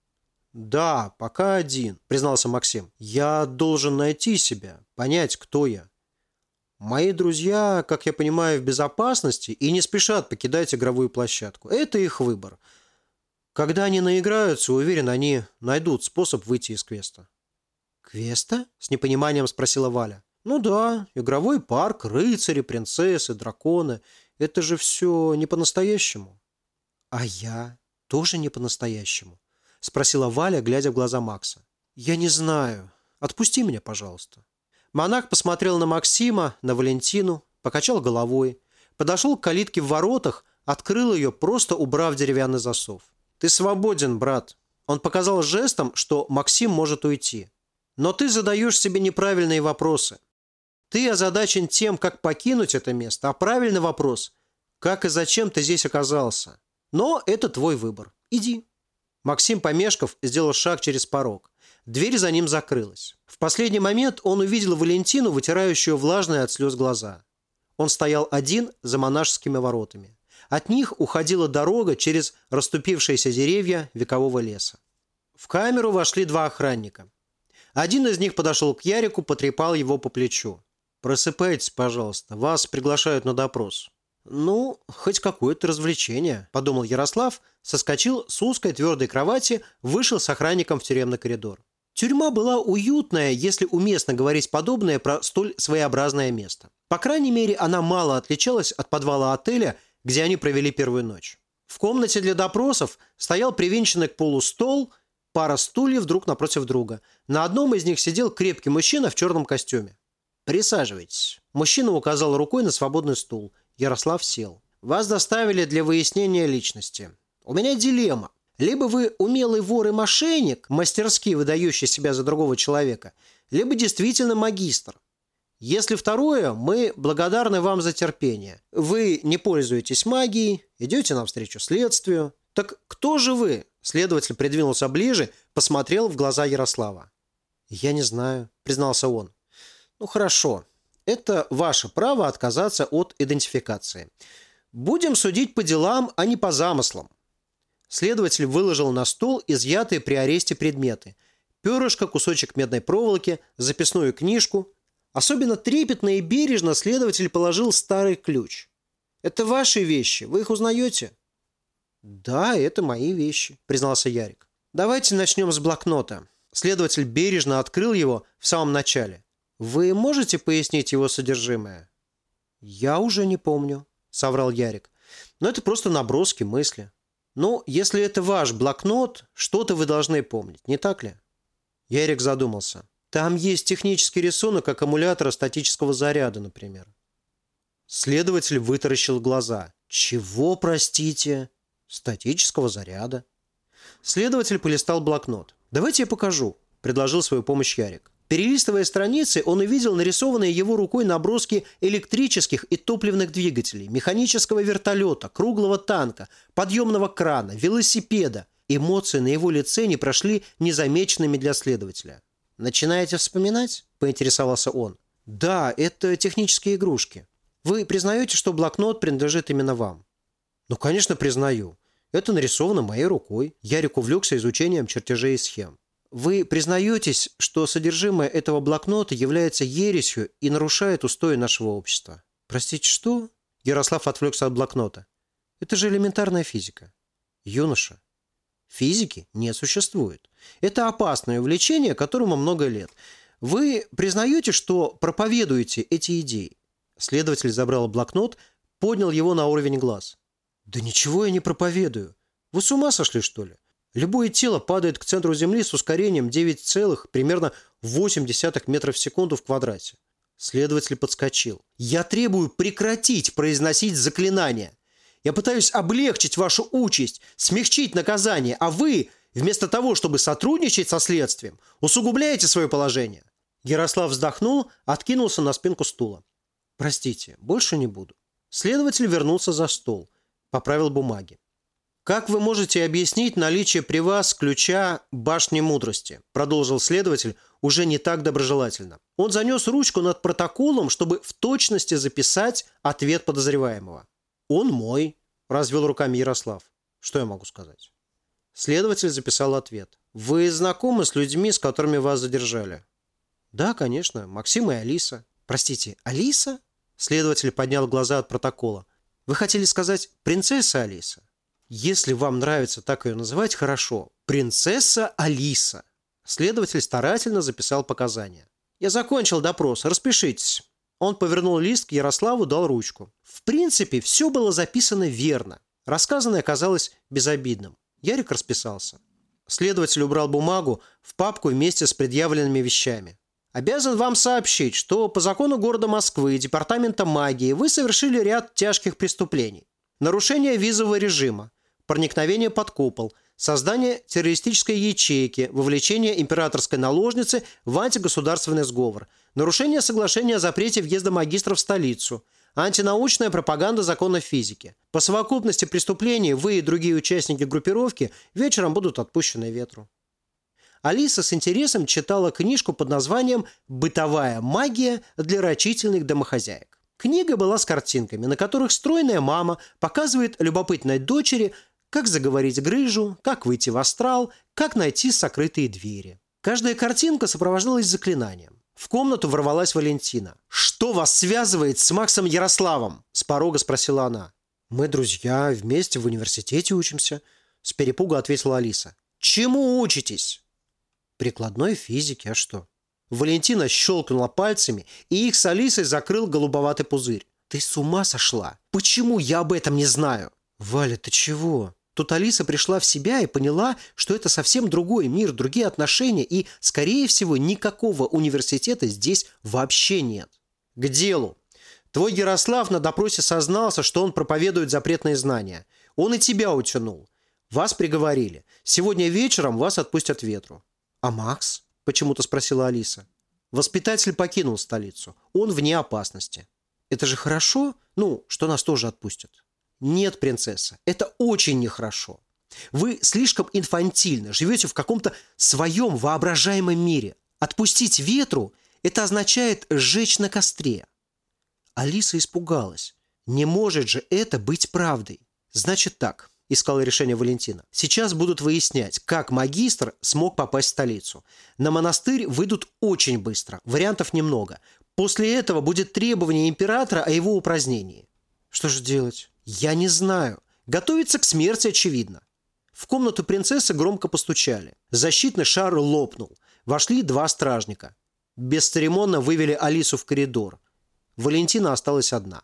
«Да, пока один», – признался Максим. «Я должен найти себя, понять, кто я. Мои друзья, как я понимаю, в безопасности и не спешат покидать игровую площадку. Это их выбор. Когда они наиграются, уверен, они найдут способ выйти из квеста». «Квеста?» – с непониманием спросила Валя. «Ну да, игровой парк, рыцари, принцессы, драконы. Это же все не по-настоящему». «А я тоже не по-настоящему?» – спросила Валя, глядя в глаза Макса. «Я не знаю. Отпусти меня, пожалуйста». Монах посмотрел на Максима, на Валентину, покачал головой, подошел к калитке в воротах, открыл ее, просто убрав деревянный засов. «Ты свободен, брат». Он показал жестом, что Максим может уйти. «Но ты задаешь себе неправильные вопросы. Ты озадачен тем, как покинуть это место, а правильный вопрос – как и зачем ты здесь оказался. Но это твой выбор. Иди». Максим, помешков, сделал шаг через порог. Дверь за ним закрылась. В последний момент он увидел Валентину, вытирающую влажные от слез глаза. Он стоял один за монашескими воротами. От них уходила дорога через расступившиеся деревья векового леса. В камеру вошли два охранника. Один из них подошел к Ярику, потрепал его по плечу. «Просыпайтесь, пожалуйста, вас приглашают на допрос». «Ну, хоть какое-то развлечение», – подумал Ярослав, соскочил с узкой твердой кровати, вышел с охранником в тюремный коридор. Тюрьма была уютная, если уместно говорить подобное про столь своеобразное место. По крайней мере, она мало отличалась от подвала отеля, где они провели первую ночь. В комнате для допросов стоял привинченный к полу стол, пара стульев друг напротив друга. На одном из них сидел крепкий мужчина в черном костюме. «Присаживайтесь». Мужчина указал рукой на свободный стул. Ярослав сел. «Вас доставили для выяснения личности. У меня дилемма. Либо вы умелый вор и мошенник, мастерски выдающий себя за другого человека, либо действительно магистр. Если второе, мы благодарны вам за терпение. Вы не пользуетесь магией, идете навстречу следствию. Так кто же вы?» Следователь придвинулся ближе, посмотрел в глаза Ярослава. «Я не знаю», – признался он. «Ну хорошо, это ваше право отказаться от идентификации. Будем судить по делам, а не по замыслам». Следователь выложил на стол изъятые при аресте предметы. Перышко, кусочек медной проволоки, записную книжку. Особенно трепетно и бережно следователь положил старый ключ. «Это ваши вещи, вы их узнаете?» «Да, это мои вещи», – признался Ярик. «Давайте начнем с блокнота». Следователь бережно открыл его в самом начале. «Вы можете пояснить его содержимое?» «Я уже не помню», – соврал Ярик. «Но это просто наброски, мысли». «Ну, если это ваш блокнот, что-то вы должны помнить, не так ли?» Ярик задумался. «Там есть технический рисунок аккумулятора статического заряда, например». Следователь вытаращил глаза. «Чего, простите?» «Статического заряда». Следователь полистал блокнот. «Давайте я покажу», – предложил свою помощь Ярик. Перелистывая страницы, он увидел нарисованные его рукой наброски электрических и топливных двигателей, механического вертолета, круглого танка, подъемного крана, велосипеда. Эмоции на его лице не прошли незамеченными для следователя. «Начинаете вспоминать?» – поинтересовался он. «Да, это технические игрушки. Вы признаете, что блокнот принадлежит именно вам?» «Ну, конечно, признаю. Это нарисовано моей рукой». Ярик увлекся изучением чертежей и схем. «Вы признаетесь, что содержимое этого блокнота является ересью и нарушает устои нашего общества?» «Простите, что?» Ярослав отвлекся от блокнота. «Это же элементарная физика». «Юноша, физики не существует. Это опасное увлечение, которому много лет. Вы признаете, что проповедуете эти идеи?» Следователь забрал блокнот, поднял его на уровень глаз. «Да ничего я не проповедую. Вы с ума сошли, что ли? Любое тело падает к центру Земли с ускорением 9, примерно 0,8 метра в секунду в квадрате». Следователь подскочил. «Я требую прекратить произносить заклинания. Я пытаюсь облегчить вашу участь, смягчить наказание, а вы, вместо того, чтобы сотрудничать со следствием, усугубляете свое положение». Ярослав вздохнул, откинулся на спинку стула. «Простите, больше не буду». Следователь вернулся за стол, поправил бумаги. «Как вы можете объяснить наличие при вас ключа башни мудрости?» – продолжил следователь уже не так доброжелательно. Он занес ручку над протоколом, чтобы в точности записать ответ подозреваемого. «Он мой», – развел руками Ярослав. «Что я могу сказать?» Следователь записал ответ. «Вы знакомы с людьми, с которыми вас задержали?» «Да, конечно. Максим и Алиса». «Простите, Алиса?» Следователь поднял глаза от протокола. «Вы хотели сказать принцесса Алиса?» «Если вам нравится так ее называть, хорошо. Принцесса Алиса». Следователь старательно записал показания. «Я закончил допрос. Распишитесь». Он повернул лист к Ярославу, дал ручку. В принципе, все было записано верно. Рассказанное казалось безобидным. Ярик расписался. Следователь убрал бумагу в папку вместе с предъявленными вещами. «Обязан вам сообщить, что по закону города Москвы и Департамента магии вы совершили ряд тяжких преступлений. Нарушение визового режима, проникновение под купол, создание террористической ячейки, вовлечение императорской наложницы в антигосударственный сговор, нарушение соглашения о запрете въезда магистров в столицу, антинаучная пропаганда закона физики. По совокупности преступлений вы и другие участники группировки вечером будут отпущены ветру». Алиса с интересом читала книжку под названием «Бытовая магия для рачительных домохозяек». Книга была с картинками, на которых стройная мама показывает любопытной дочери, как заговорить грыжу, как выйти в астрал, как найти сокрытые двери. Каждая картинка сопровождалась заклинанием. В комнату ворвалась Валентина. «Что вас связывает с Максом Ярославом?» – с порога спросила она. «Мы друзья, вместе в университете учимся», – с перепугу ответила Алиса. «Чему учитесь?» Прикладной физики, а что? Валентина щелкнула пальцами, и их с Алисой закрыл голубоватый пузырь. Ты с ума сошла? Почему я об этом не знаю? Валя, ты чего? Тут Алиса пришла в себя и поняла, что это совсем другой мир, другие отношения, и, скорее всего, никакого университета здесь вообще нет. К делу. Твой Ярослав на допросе сознался, что он проповедует запретные знания. Он и тебя утянул. Вас приговорили. Сегодня вечером вас отпустят ветру. А Макс? Почему-то спросила Алиса. Воспитатель покинул столицу. Он вне опасности. Это же хорошо? Ну, что нас тоже отпустят. Нет, принцесса, это очень нехорошо. Вы слишком инфантильно, живете в каком-то своем воображаемом мире. Отпустить ветру – это означает сжечь на костре. Алиса испугалась. Не может же это быть правдой. Значит так, искала решение Валентина. Сейчас будут выяснять, как магистр смог попасть в столицу. На монастырь выйдут очень быстро, вариантов немного. После этого будет требование императора о его упразднении. Что же делать? Я не знаю. Готовиться к смерти, очевидно. В комнату принцессы громко постучали. Защитный шар лопнул. Вошли 2 стражника. Бесцеремонно вывели Алису в коридор. Валентина осталась одна.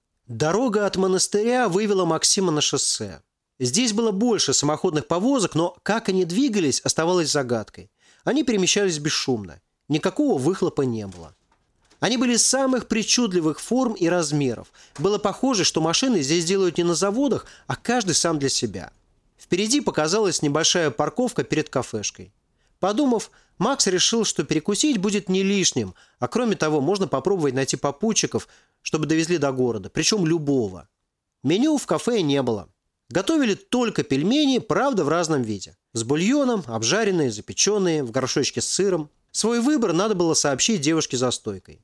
Дорога от монастыря вывела Максима на шоссе. Здесь было больше самоходных повозок, но как они двигались, оставалось загадкой. Они перемещались бесшумно. Никакого выхлопа не было. Они были самых причудливых форм и размеров. Было похоже, что машины здесь делают не на заводах, а каждый сам для себя. Впереди показалась небольшая парковка перед кафешкой. Подумав, Макс решил, что перекусить будет не лишним, а кроме того, можно попробовать найти попутчиков, чтобы довезли до города, причем любого. Меню в кафе не было. Готовили только пельмени, правда, в разном виде. С бульоном, обжаренные, запеченные, в горшочке с сыром. Свой выбор надо было сообщить девушке за стойкой.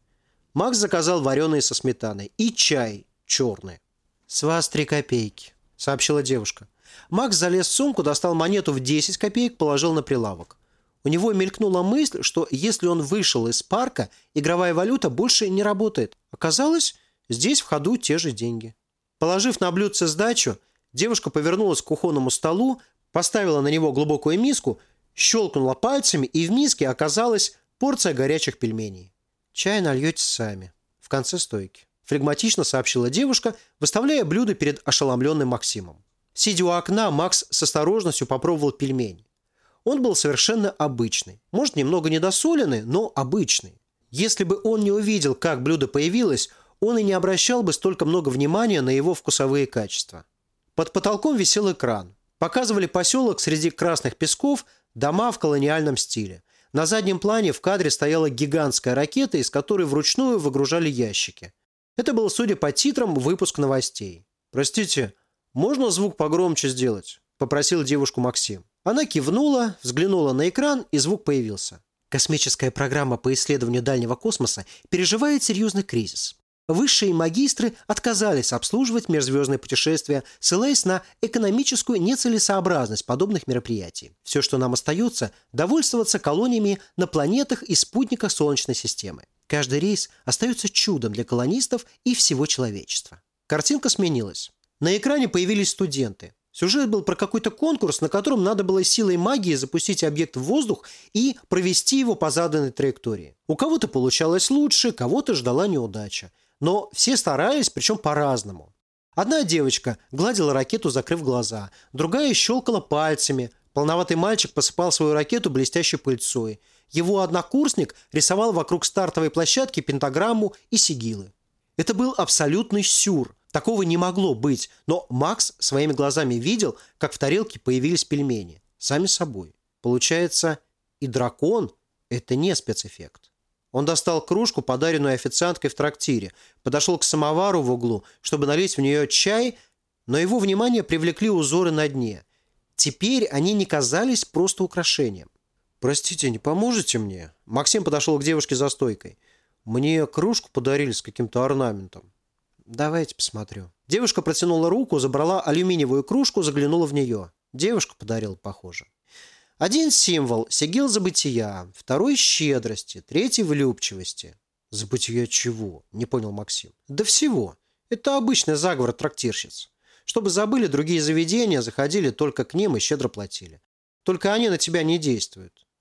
Макс заказал вареные со сметаной и чай черный. «С вас 3 копейки», — сообщила девушка. Макс залез в сумку, достал монету в 10 копеек, положил на прилавок. У него мелькнула мысль, что если он вышел из парка, игровая валюта больше не работает. Оказалось, здесь в ходу те же деньги. Положив на блюдце сдачу, девушка повернулась к кухонному столу, поставила на него глубокую миску, щелкнула пальцами, и в миске оказалась порция горячих пельменей. «Чай нальете сами. В конце стойки», – флегматично сообщила девушка, выставляя блюдо перед ошеломленным Максимом. Сидя у окна, Макс с осторожностью попробовал пельмень. Он был совершенно обычный. Может, немного недосоленный, но обычный. Если бы он не увидел, как блюдо появилось, он и не обращал бы столько много внимания на его вкусовые качества. Под потолком висел экран. Показывали поселок среди красных песков, дома в колониальном стиле. На заднем плане в кадре стояла гигантская ракета, из которой вручную выгружали ящики. Это был, судя по титрам, выпуск новостей. «Простите, можно звук погромче сделать?» – попросил девушку Максим. Она кивнула, взглянула на экран, и звук появился. Космическая программа по исследованию дальнего космоса переживает серьезный кризис. Высшие магистры отказались обслуживать межзвездные путешествия, ссылаясь на экономическую нецелесообразность подобных мероприятий. Все, что нам остается, довольствоваться колониями на планетах и спутниках Солнечной системы. Каждый рейс остается чудом для колонистов и всего человечества. Картинка сменилась. На экране появились студенты. Сюжет был про какой-то конкурс, на котором надо было силой магии запустить объект в воздух и провести его по заданной траектории. У кого-то получалось лучше, кого-то ждала неудача. Но все старались, причем по-разному. Одна девочка гладила ракету, закрыв глаза. Другая щелкала пальцами. Полноватый мальчик посыпал свою ракету блестящей пыльцой. Его однокурсник рисовал вокруг стартовой площадки пентаграмму и сигилы. Это был абсолютный сюр. Такого не могло быть. Но Макс своими глазами видел, как в тарелке появились пельмени. Сами собой. Получается, и дракон – это не спецэффект. Он достал кружку, подаренную официанткой в трактире, подошел к самовару в углу, чтобы налить в нее чай, но его внимание привлекли узоры на дне. Теперь они не казались просто украшением. «Простите, не поможете мне?» Максим подошел к девушке за стойкой. «Мне кружку подарили с каким-то орнаментом». «Давайте посмотрю». Девушка протянула руку, забрала алюминиевую кружку, заглянула в нее. Девушка подарила, похоже. Один символ – сигил забытия, второй – щедрости, третий – влюбчивости. «Забытия чего?» – не понял Максим. «Да всего. Это обычный заговор трактирщиц. Чтобы забыли другие заведения, заходили только к ним и щедро платили. Только они на тебя не действуют.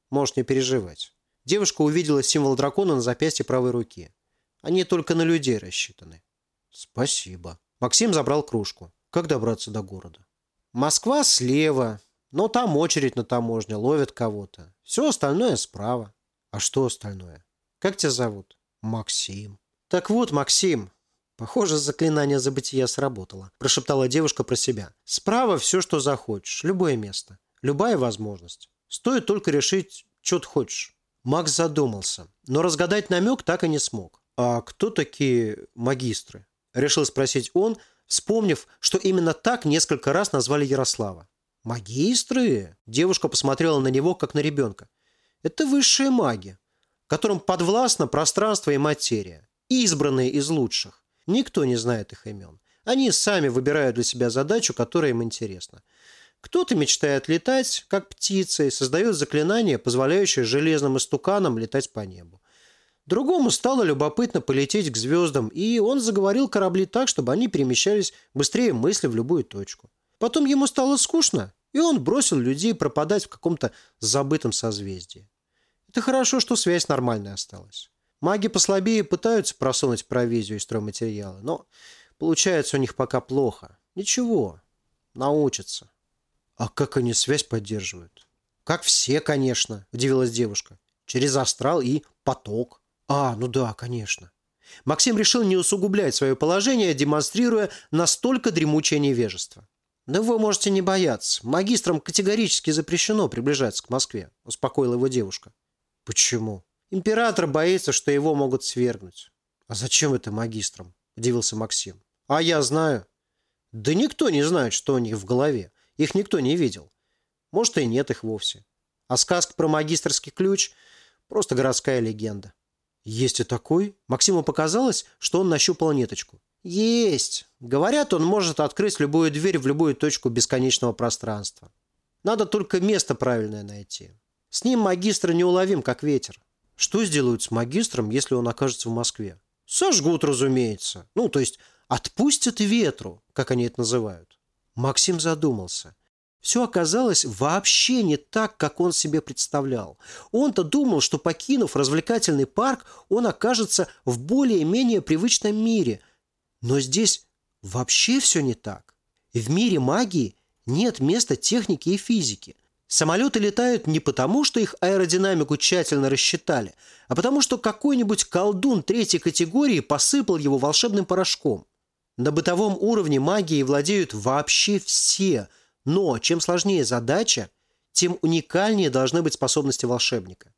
Можешь не переживать. Девушка увидела символ дракона на запястье правой руки. Они только на людей рассчитаны. Спасибо. Максим забрал кружку. Как добраться до города? Москва слева, но там очередь на таможне, ловят кого-то. Все остальное справа. А что остальное? Как тебя зовут? Максим. Так вот, Максим. Похоже, заклинание забытия сработало. Прошептала девушка про себя. Справа все, что захочешь. Любое место. Любая возможность. Стоит только решить, что ты хочешь. Макс задумался, но разгадать намек так и не смог. «А кто такие магистры?» – решил спросить он, вспомнив, что именно так несколько раз назвали Ярослава. «Магистры?» – девушка посмотрела на него, как на ребенка. «Это высшие маги, которым подвластно пространство и материя, избранные из лучших. Никто не знает их имен. Они сами выбирают для себя задачу, которая им интересна. Кто-то мечтает летать, как птица, и создает заклинание, позволяющее железным истуканам летать по небу. Другому стало любопытно полететь к звездам, и он заговорил корабли так, чтобы они перемещались быстрее мысли в любую точку. Потом ему стало скучно, и он бросил людей пропадать в каком-то забытом созвездии. Это хорошо, что связь нормальная осталась. Маги послабее пытаются просунуть провизию и стройматериалы, но получается у них пока плохо. Ничего, научатся. А как они связь поддерживают? Как все, конечно, удивилась девушка. Через астрал и поток. Ну да, конечно. Максим решил не усугублять свое положение, демонстрируя настолько дремучее невежество. «Да вы можете не бояться. Магистрам категорически запрещено приближаться к Москве», – успокоила его девушка. «Почему?» «Император боится, что его могут свергнуть». «А зачем это магистрам?» – удивился Максим. «А я знаю». «Да никто не знает, что у них в голове. Их никто не видел. Может, и нет их вовсе. А сказка про магистерский ключ – просто городская легенда». «Есть и такой?» Максиму показалось, что он нащупал ниточку. «Есть. Говорят, он может открыть любую дверь в любую точку бесконечного пространства. Надо только место правильное найти. С ним магистр неуловим, как ветер». «Что сделают с магистром, если он окажется в Москве?» «Сожгут, разумеется. То есть отпустят ветру, как они это называют». Максим задумался. Все оказалось вообще не так, как он себе представлял. Он-то думал, что, покинув развлекательный парк, он окажется в более-менее привычном мире. Но здесь вообще все не так. В мире магии нет места техники и физики. Самолеты летают не потому, что их аэродинамику тщательно рассчитали, а потому, что какой-нибудь колдун третьей категории посыпал его волшебным порошком. На бытовом уровне магией владеют вообще все, но чем сложнее задача, тем уникальнее должны быть способности волшебника.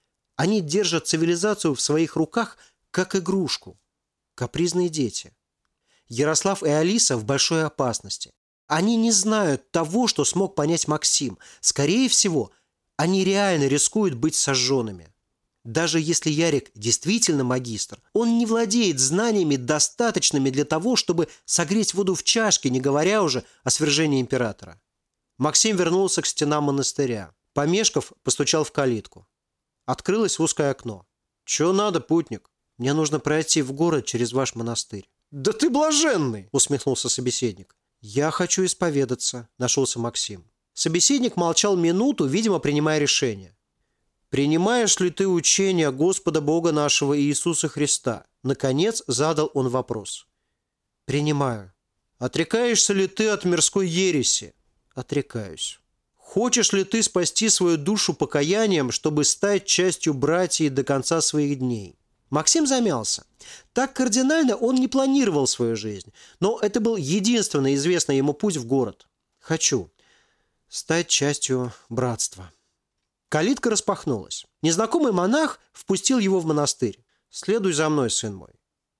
Они держат цивилизацию в своих руках, как игрушку. Капризные дети. Ярослав и Алиса в большой опасности. Они не знают того, что смог понять Максим. Скорее всего, они реально рискуют быть сожженными. Даже если Ярик действительно магистр, он не владеет знаниями, достаточными для того, чтобы согреть воду в чашке, не говоря уже о свержении императора. Максим вернулся к стенам монастыря. Помешков, постучал в калитку. Открылось узкое окно. «Чего надо, путник? Мне нужно пройти в город через ваш монастырь». «Да ты блаженный!» – усмехнулся собеседник. «Я хочу исповедаться», – нашелся Максим. Собеседник молчал минуту, видимо, принимая решение. «Принимаешь ли ты учение Господа Бога нашего Иисуса Христа?» Наконец задал он вопрос. «Принимаю». «Отрекаешься ли ты от мирской ереси?» «Отрекаюсь». «Хочешь ли ты спасти свою душу покаянием, чтобы стать частью братьев до конца своих дней?» Максим замялся. Так кардинально он не планировал свою жизнь, но это был единственный известный ему путь в город. «Хочу стать частью братства». Калитка распахнулась. Незнакомый монах впустил его в монастырь. «Следуй за мной, сын мой».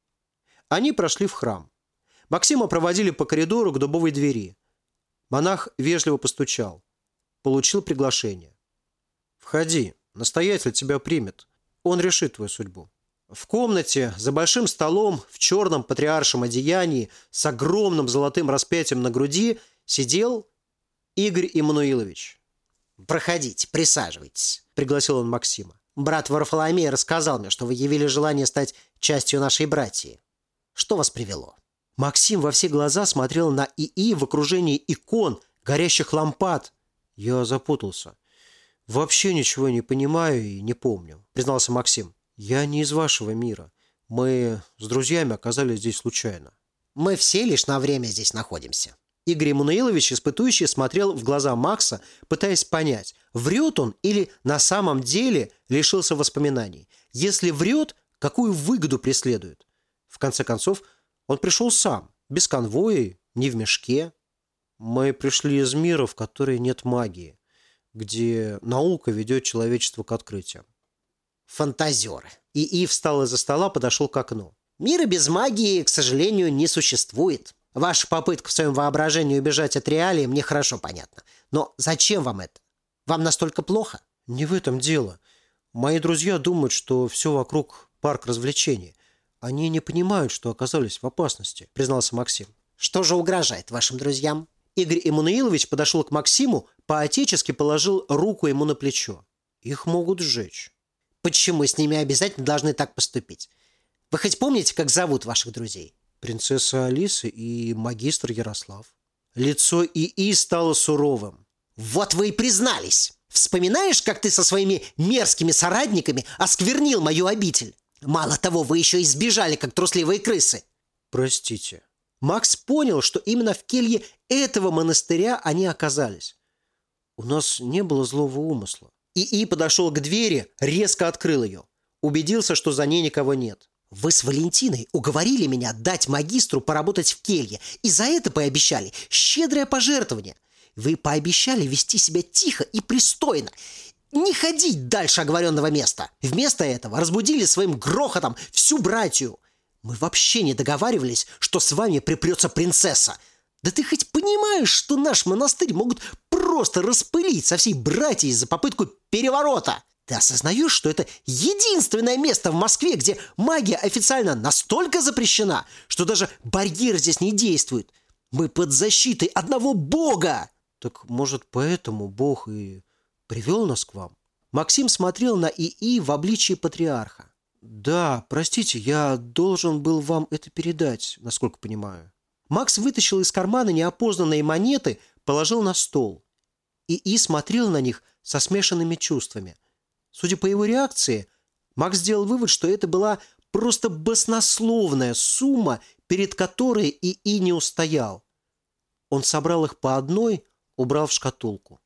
Они прошли в храм. Максима проводили по коридору к дубовой двери. Монах вежливо постучал. Получил приглашение. «Входи, настоятель тебя примет. Он решит твою судьбу». В комнате за большим столом в черном патриаршем одеянии с огромным золотым распятием на груди сидел Игорь Иммануилович. «Проходите, присаживайтесь», – пригласил он Максима. «Брат Варфоломей рассказал мне, что вы явили желание стать частью нашей братьи. Что вас привело?» Максим во все глаза смотрел на ИИ в окружении икон, горящих лампад. «Я запутался. «Вообще ничего не понимаю и не помню», — признался Максим. «Я не из вашего мира. Мы с друзьями оказались здесь случайно». Мы все лишь на время здесь находимся. Игорь Эммануилович, испытующий, смотрел в глаза Макса, пытаясь понять, врет он или на самом деле лишился воспоминаний. Если врет, какую выгоду преследует? В конце концов, он пришел сам, без конвоя, не в мешке. «Мы пришли из мира, в который нет магии, где наука ведет человечество к открытиям». Фантазеры. ИИ встал из-за стола, подошел к окну. Мира без магии, к сожалению, не существует. Ваша попытка в своем воображении убежать от реалии мне хорошо понятна. Но зачем вам это? Вам настолько плохо? «Не в этом дело. Мои друзья думают, что все вокруг парк развлечений. Они не понимают, что оказались в опасности», — признался Максим. Что же угрожает вашим друзьям? Игорь Эммануилович подошел к Максиму, по-отечески положил руку ему на плечо. «Их могут сжечь». Почему с ними обязательно должны так поступить? Вы хоть помните, как зовут ваших друзей? «Принцесса Алиса и магистр Ярослав». Лицо ИИ стало суровым. Вот вы и признались. Вспоминаешь, как ты со своими мерзкими соратниками осквернил мою обитель? Мало того, вы еще и сбежали, как трусливые крысы. «Простите». Макс понял, что именно в келье этого монастыря они оказались. «У нас не было злого умысла». ИИ подошел к двери, резко открыл ее. Убедился, что за ней никого нет. Вы с Валентиной уговорили меня дать магистру поработать в келье, и за это пообещали щедрое пожертвование. Вы пообещали вести себя тихо и пристойно, не ходить дальше оговоренного места. Вместо этого разбудили своим грохотом всю братью. Мы вообще не договаривались, что с вами припрется принцесса. Да ты хоть понимаешь, что наш монастырь могут просто распылить со всей братьей за попытку переворота? Ты осознаешь, что это единственное место в Москве, где магия официально настолько запрещена, что даже барьер здесь не действует? Мы под защитой одного бога!» «Так, может, поэтому Бог и привел нас к вам?» Максим смотрел на ИИ в обличии патриарха. «Да, простите, я должен был вам это передать, насколько понимаю». Макс вытащил из кармана неопознанные монеты, положил на стол. ИИ смотрел на них со смешанными чувствами. Судя по его реакции, Макс сделал вывод, что это была просто баснословная сумма, перед которой ИИ не устоял. Он собрал их по одной, убрал в шкатулку.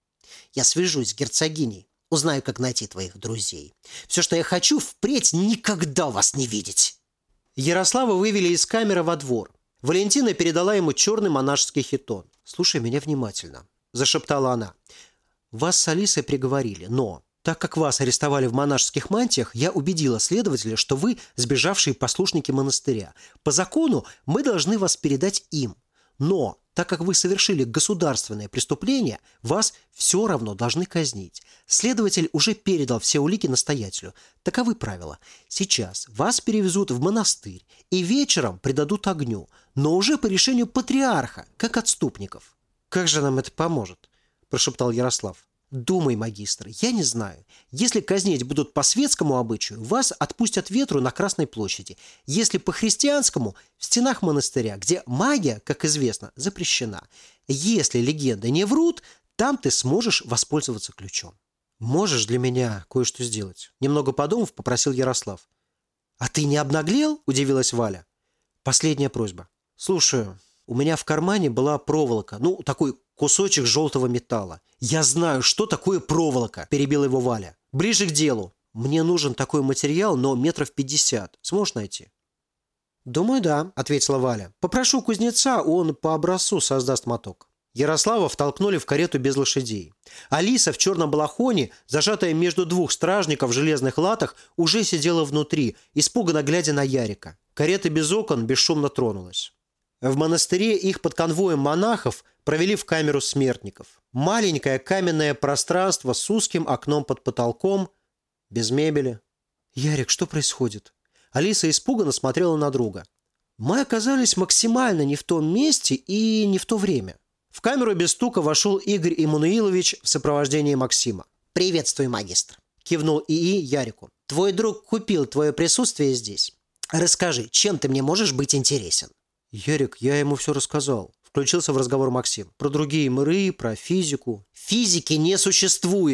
«Я свяжусь с герцогиней, узнаю, как найти твоих друзей. Все, что я хочу, впредь никогда вас не видеть». Ярослава вывели из камеры во двор. Валентина передала ему черный монашеский хитон. «Слушай меня внимательно», – зашептала она. «Вас с Алисой приговорили, но, так как вас арестовали в монашеских мантиях, я убедила следователя, что вы сбежавшие послушники монастыря. По закону мы должны вас передать им. Но, так как вы совершили государственное преступление, вас все равно должны казнить. Следователь уже передал все улики настоятелю. Таковы правила. Сейчас вас перевезут в монастырь и вечером предадут огню, но уже по решению патриарха, как отступников». «Как же нам это поможет?» – прошептал Ярослав. «Думай, магистр, я не знаю. Если казнить будут по светскому обычаю, вас отпустят ветру на Красной площади. Если по христианскому – в стенах монастыря, где магия, как известно, запрещена. Если легенды не врут, там ты сможешь воспользоваться ключом». «Можешь для меня кое-что сделать?» Немного подумав, попросил Ярослав. «А ты не обнаглел?» – удивилась Валя. «Последняя просьба. Слушаю, у меня в кармане была проволока, такой кусочек желтого металла. Я знаю, что такое проволока», – перебила его Валя. «Ближе к делу. Мне нужен такой материал, но 50 метров. Сможешь найти?» «Думаю, да», – ответила Валя. «Попрошу кузнеца, он по образцу создаст моток». Ярослава втолкнули в карету без лошадей. Алиса в черном балахоне, зажатая между двух стражников в железных латах, уже сидела внутри, испуганно глядя на Ярика. Карета без окон бесшумно тронулась. В монастыре их под конвоем монахов провели в камеру смертников. Маленькое каменное пространство с узким окном под потолком, без мебели. «Ярик, что происходит?» Алиса испуганно смотрела на друга. «Мы оказались максимально не в том месте и не в то время». В камеру без стука вошел Игорь Эммануилович в сопровождении Максима. «Приветствую, магистр», – кивнул ИИ Ярику. «Твой друг купил твое присутствие здесь. Расскажи, чем ты мне можешь быть интересен?» «Ярик, я ему все рассказал», – включился в разговор Максим. «Про другие миры, про физику». «Физики не существует!»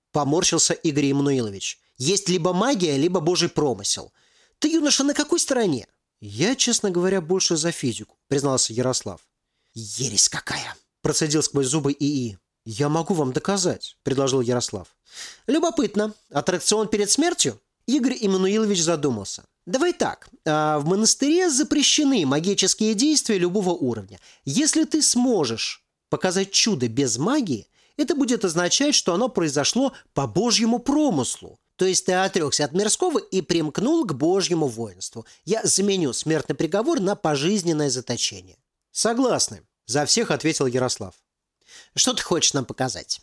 Поморщился Игорь Емануилович. Есть либо магия, либо божий промысел. Ты, юноша, на какой стороне? Я, честно говоря, больше за физику, признался Ярослав. Ересь какая! Процедил сквозь зубы ИИ. Я могу вам доказать, предложил Ярослав. Любопытно. Аттракцион перед смертью? Игорь Емануилович задумался. Давай так. В монастыре запрещены магические действия любого уровня. Если ты сможешь показать чудо без магии, это будет означать, что оно произошло по божьему промыслу. То есть ты отрекся от мирского и примкнул к божьему воинству. Я заменю смертный приговор на пожизненное заточение. Согласны, за всех ответил Ярослав. Что ты хочешь нам показать?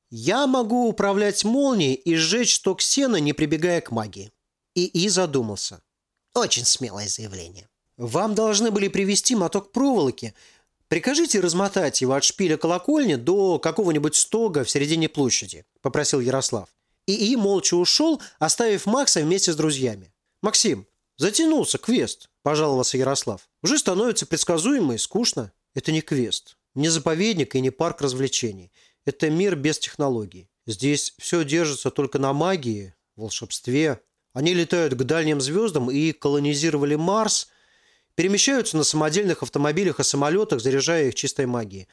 Я могу управлять молнией и сжечь сток сена, не прибегая к магии. ИИ задумался. Очень смелое заявление. Вам должны были привезти моток проволоки. Прикажите размотать его от шпиля колокольни до какого-нибудь стога в середине площади, попросил Ярослав. ИИ молча ушел, оставив Макса вместе с друзьями. «Максим, затянулся квест», – пожаловался Ярослав. «Уже становится предсказуемо и скучно. Это не квест, не заповедник и не парк развлечений. Это мир без технологий. Здесь все держится только на магии, волшебстве. Они летают к дальним звездам и колонизировали Марс, перемещаются на самодельных автомобилях и самолетах, заряжая их чистой магией.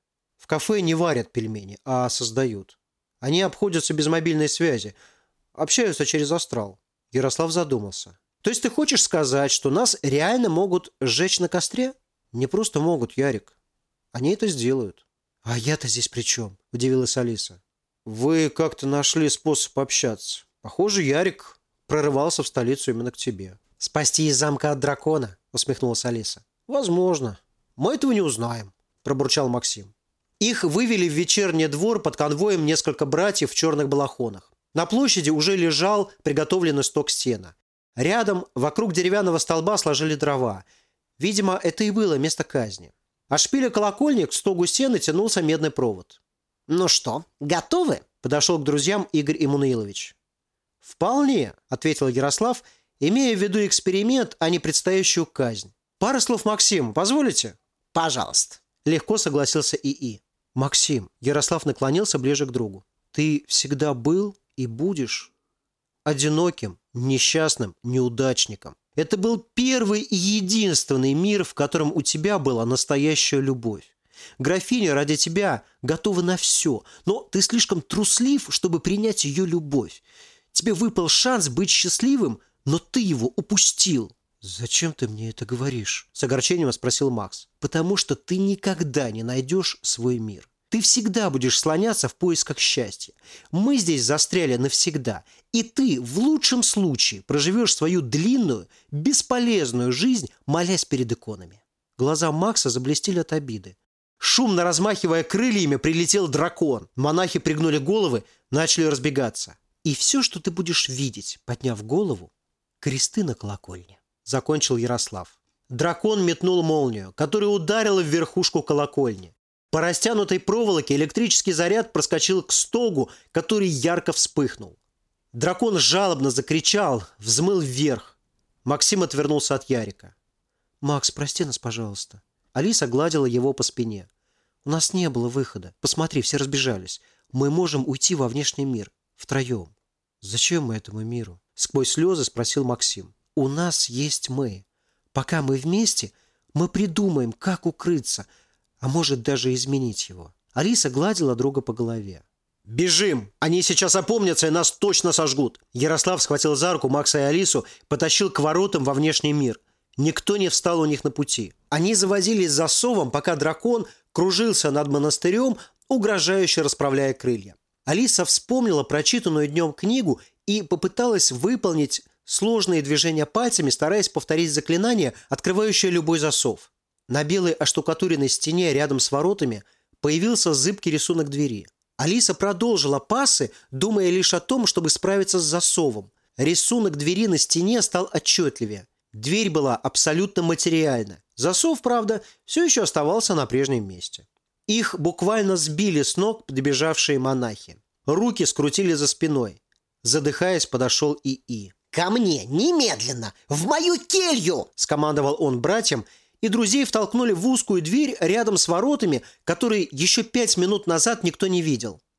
В кафе не варят пельмени, а создают. Они обходятся без мобильной связи, общаются через астрал». Ярослав задумался. «То есть ты хочешь сказать, что нас реально могут сжечь на костре?» «Не просто могут, Ярик. Они это сделают». «А я-то здесь при чем?» – удивилась Алиса. «Вы как-то нашли способ общаться. Похоже, Ярик прорывался в столицу именно к тебе». «Спасти из замка от дракона?» – усмехнулась Алиса. «Возможно. Мы этого не узнаем», – пробурчал Максим. Их вывели в вечерний двор под конвоем несколько братьев в черных балахонах. На площади уже лежал приготовленный сток сена. Рядом, вокруг деревянного столба сложили дрова. Видимо, это и было место казни. От шпиля колокольни к стогу сена тянулся медный провод. «Ну что, готовы?» – подошел к друзьям Игорь Эммануилович. «Вполне», – ответил Ярослав, имея в виду эксперимент, а не предстоящую казнь. «Пара слов Максиму, позволите?» «Пожалуйста», – легко согласился ИИ. «Максим», – Ярослав наклонился ближе к другу, – «ты всегда был и будешь одиноким, несчастным, неудачником. Это был первый и единственный мир, в котором у тебя была настоящая любовь. Графиня ради тебя готова на все, но ты слишком труслив, чтобы принять ее любовь. Тебе выпал шанс быть счастливым, но ты его упустил». «Зачем ты мне это говоришь?» – с огорчением спросил Макс. «Потому что ты никогда не найдешь свой мир. Ты всегда будешь слоняться в поисках счастья. Мы здесь застряли навсегда, и ты в лучшем случае проживешь свою длинную, бесполезную жизнь, молясь перед иконами». Глаза Макса заблестели от обиды. Шумно размахивая крыльями, прилетел дракон. Монахи пригнули головы, начали разбегаться. «И все, что ты будешь видеть, подняв голову, кресты на колокольне», – закончил Ярослав. Дракон метнул молнию, которая ударила в верхушку колокольни. По растянутой проволоке электрический заряд проскочил к стогу, который ярко вспыхнул. Дракон жалобно закричал, взмыл вверх. Максим отвернулся от Ярика. «Макс, прости нас, пожалуйста». Алиса гладила его по спине. «У нас не было выхода. Посмотри, все разбежались. Мы можем уйти во внешний мир. Втроем». «Зачем мы этому миру?» – сквозь слезы спросил Максим. «У нас есть мы. Пока мы вместе, мы придумаем, как укрыться, а может даже изменить его». Алиса гладила друга по голове. «Бежим! Они сейчас опомнятся и нас точно сожгут!» Ярослав схватил за руку Макса и Алису, потащил к воротам во внешний мир. Никто не встал у них на пути. Они завозились за совом, пока дракон кружился над монастырем, угрожающе расправляя крылья. Алиса вспомнила прочитанную днем книгу и попыталась выполнить сложные движения пальцами, стараясь повторить заклинание, открывающее любой засов. На белой оштукатуренной стене рядом с воротами появился зыбкий рисунок двери. Алиса продолжила пассы, думая лишь о том, чтобы справиться с засовом. Рисунок двери на стене стал отчетливее. Дверь была абсолютно материальна. Засов, правда, все еще оставался на прежнем месте. Их буквально сбили с ног подбежавшие монахи. Руки скрутили за спиной. Задыхаясь, подошел ИИ. «Ко мне, немедленно! В мою келью!» – скомандовал он братьям, и друзей втолкнули в узкую дверь рядом с воротами, которые еще 5 минут назад никто не видел.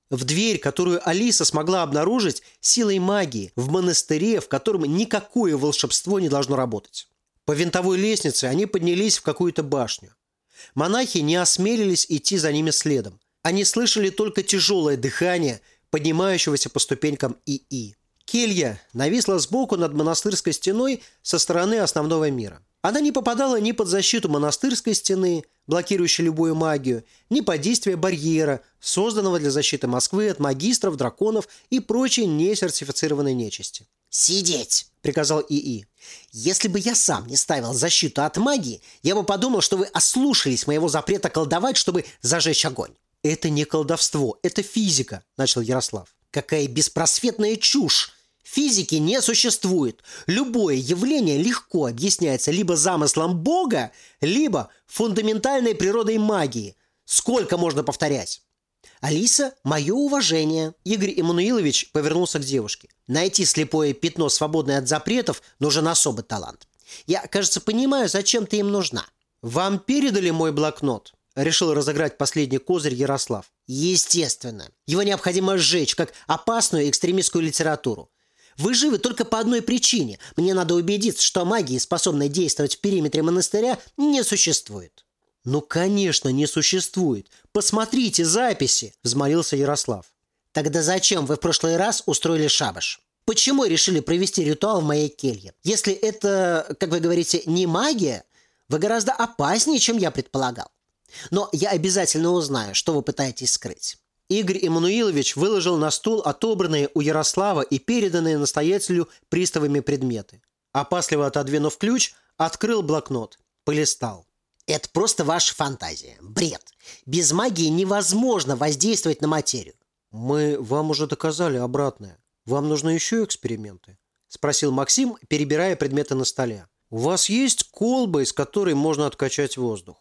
В дверь, которую Алиса смогла обнаружить силой магии в монастыре, в котором никакое волшебство не должно работать. По винтовой лестнице они поднялись в какую-то башню. Монахи не осмелились идти за ними следом. Они слышали только тяжелое дыхание поднимающегося по ступенькам ИИ. Келья нависла сбоку над монастырской стеной со стороны основного мира. Она не попадала ни под защиту монастырской стены, блокирующей любую магию, ни под действие барьера, созданного для защиты Москвы от магистров, драконов и прочей несертифицированной нечисти. «Сидеть!» – приказал ИИ. «Если бы я сам не ставил защиту от магии, я бы подумал, что вы ослушались моего запрета колдовать, чтобы зажечь огонь». «Это не колдовство, это физика», – начал Ярослав. «Какая беспросветная чушь! Физики не существует. Любое явление легко объясняется либо замыслом Бога, либо фундаментальной природой магии. Сколько можно повторять?» «Алиса, мое уважение». Игорь Эммануилович повернулся к девушке. «Найти слепое пятно, свободное от запретов, нужен особый талант. Я, кажется, понимаю, зачем ты им нужна». «Вам передали мой блокнот?» Решил разыграть последний козырь Ярослав. «Естественно. Его необходимо сжечь, как опасную экстремистскую литературу. Вы живы только по одной причине. Мне надо убедиться, что магии, способной действовать в периметре монастыря, не существует». «Ну, конечно, не существует. Посмотрите записи!» – взмолился Ярослав. «Тогда зачем вы в прошлый раз устроили шабаш? Почему решили провести ритуал в моей келье? Если это, как вы говорите, не магия, вы гораздо опаснее, чем я предполагал. Но я обязательно узнаю, что вы пытаетесь скрыть». Игорь Эммануилович выложил на стол отобранные у Ярослава и переданные настоятелю приставами предметы. Опасливо отодвинув ключ, открыл блокнот, полистал. «Это просто ваша фантазия. Бред. Без магии невозможно воздействовать на материю». «Мы вам уже доказали обратное. Вам нужны еще эксперименты?» – спросил Максим, перебирая предметы на столе. «У вас есть колба, из которой можно откачать воздух?»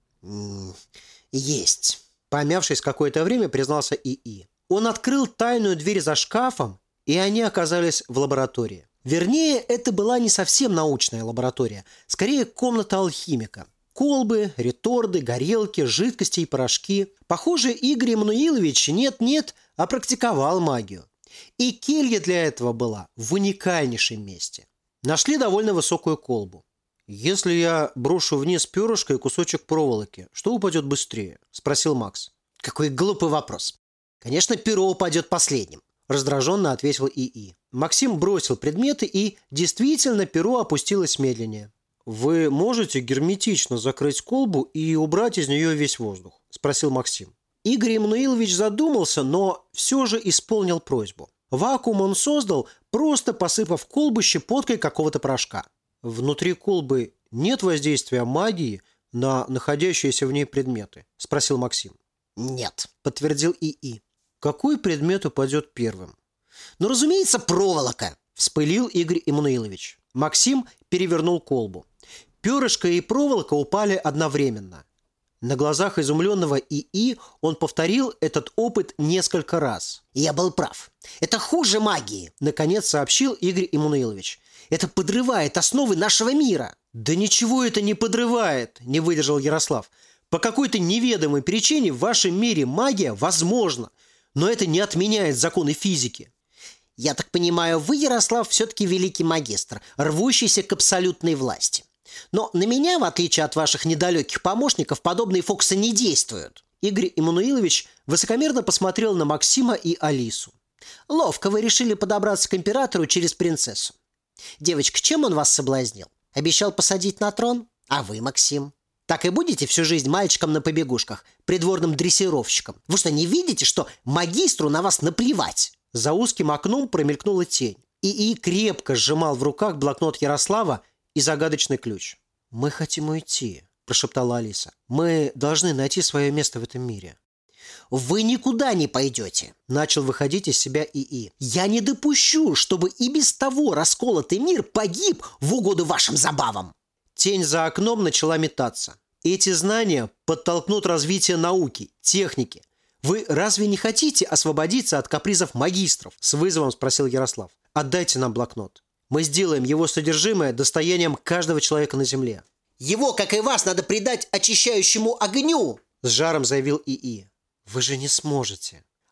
«Есть». Помявшись какое-то время, признался ИИ. Он открыл тайную дверь за шкафом, и они оказались в лаборатории. Вернее, это была не совсем научная лаборатория, скорее комната алхимика. Колбы, реторды, горелки, жидкости и порошки. Похоже, Игорь Эммануилович нет-нет, а практиковал магию. И келья для этого была в уникальнейшем месте. Нашли довольно высокую колбу. «Если я брошу вниз перышко и кусочек проволоки, что упадет быстрее?» – спросил Макс. «Какой глупый вопрос. Конечно, перо упадет последним», – раздраженно ответил ИИ. Максим бросил предметы, и действительно перо опустилось медленнее. «Вы можете герметично закрыть колбу и убрать из нее весь воздух?» – спросил Максим. Игорь Эммануилович задумался, но все же исполнил просьбу. Вакуум он создал, просто посыпав колбу щепоткой какого-то порошка. «Внутри колбы нет воздействия магии на находящиеся в ней предметы?» – спросил Максим. «Нет», – подтвердил ИИ. «Какой предмет упадет первым?» «Ну, разумеется, проволока», – вспылил Игорь Эммануилович. Максим перевернул колбу. Перышко и проволока упали одновременно. На глазах изумленного ИИ он повторил этот опыт несколько раз. «Я был прав. Это хуже магии», – наконец сообщил Игорь Эммануилович. «Это подрывает основы нашего мира». «Да ничего это не подрывает», – не выдержал Ярослав. «По какой-то неведомой причине в вашем мире магия возможна, но это не отменяет законы физики». «Я так понимаю, вы, Ярослав, все-таки великий магистр, рвущийся к абсолютной власти. Но на меня, в отличие от ваших недалеких помощников, подобные фокусы не действуют». Игорь Эммануилович высокомерно посмотрел на Максима и Алису. «Ловко вы решили подобраться к императору через принцессу. Девочка, чем он вас соблазнил? Обещал посадить на трон? А вы, Максим? Так и будете всю жизнь мальчиком на побегушках, придворным дрессировщиком? Вы что, не видите, что магистру на вас наплевать?» За узким окном промелькнула тень. ИИ крепко сжимал в руках блокнот Ярослава и загадочный ключ. «Мы хотим уйти», – прошептала Алиса. «Мы должны найти свое место в этом мире». «Вы никуда не пойдете», – начал выходить из себя ИИ. «Я не допущу, чтобы и без того расколотый мир погиб в угоду вашим забавам». Тень за окном начала метаться. Эти знания подтолкнут развитие науки, техники. «Вы разве не хотите освободиться от капризов магистров?» – с вызовом спросил Ярослав. «Отдайте нам блокнот. Мы сделаем его содержимое достоянием каждого человека на земле». «Его, как и вас, надо предать очищающему огню!» – с жаром заявил ИИ. «Вы же не сможете».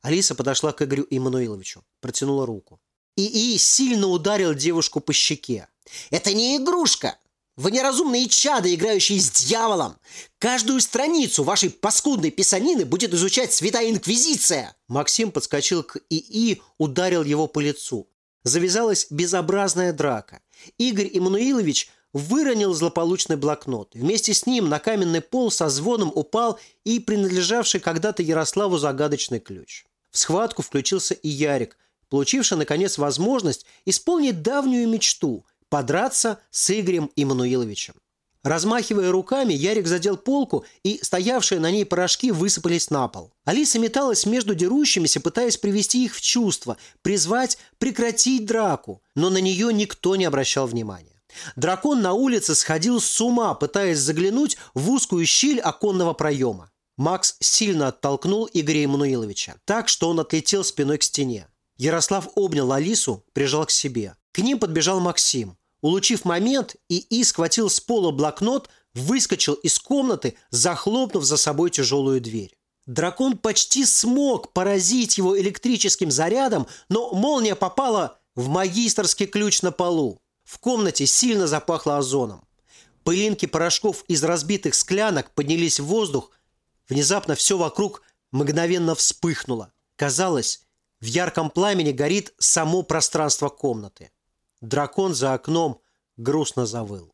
Алиса подошла к Игорю Иммануиловичу, протянула руку. ИИ сильно ударил девушку по щеке. Это не игрушка. Вы неразумные чады, играющие с дьяволом. Каждую страницу вашей паскудной писанины будет изучать Святая Инквизиция. Максим подскочил к ИИ, ударил его по лицу. Завязалась безобразная драка. Игорь Иммануилович выронил злополучный блокнот. Вместе с ним на каменный пол со звоном упал и принадлежавший когда-то Ярославу загадочный ключ. В схватку включился и Ярик, получивший, наконец, возможность исполнить давнюю мечту – подраться с Игорем Иммануиловичем. Размахивая руками, Ярик задел полку, и стоявшие на ней порошки высыпались на пол. Алиса металась между дерущимися, пытаясь привести их в чувство, призвать прекратить драку, но на нее никто не обращал внимания. Дракон на улице сходил с ума, пытаясь заглянуть в узкую щель оконного проема. Макс сильно оттолкнул Игоря Иммануиловича, так что он отлетел спиной к стене. Ярослав обнял Алису, прижал к себе. К ним подбежал Максим. Улучив момент, ИИ схватил с пола блокнот, выскочил из комнаты, захлопнув за собой тяжелую дверь. Дракон почти смог поразить его электрическим зарядом, но молния попала в магистерский ключ на полу. В комнате сильно запахло озоном. Пылинки порошков из разбитых склянок поднялись в воздух. Внезапно все вокруг мгновенно вспыхнуло. Казалось, в ярком пламени горит само пространство комнаты. Дракон за окном грустно завыл.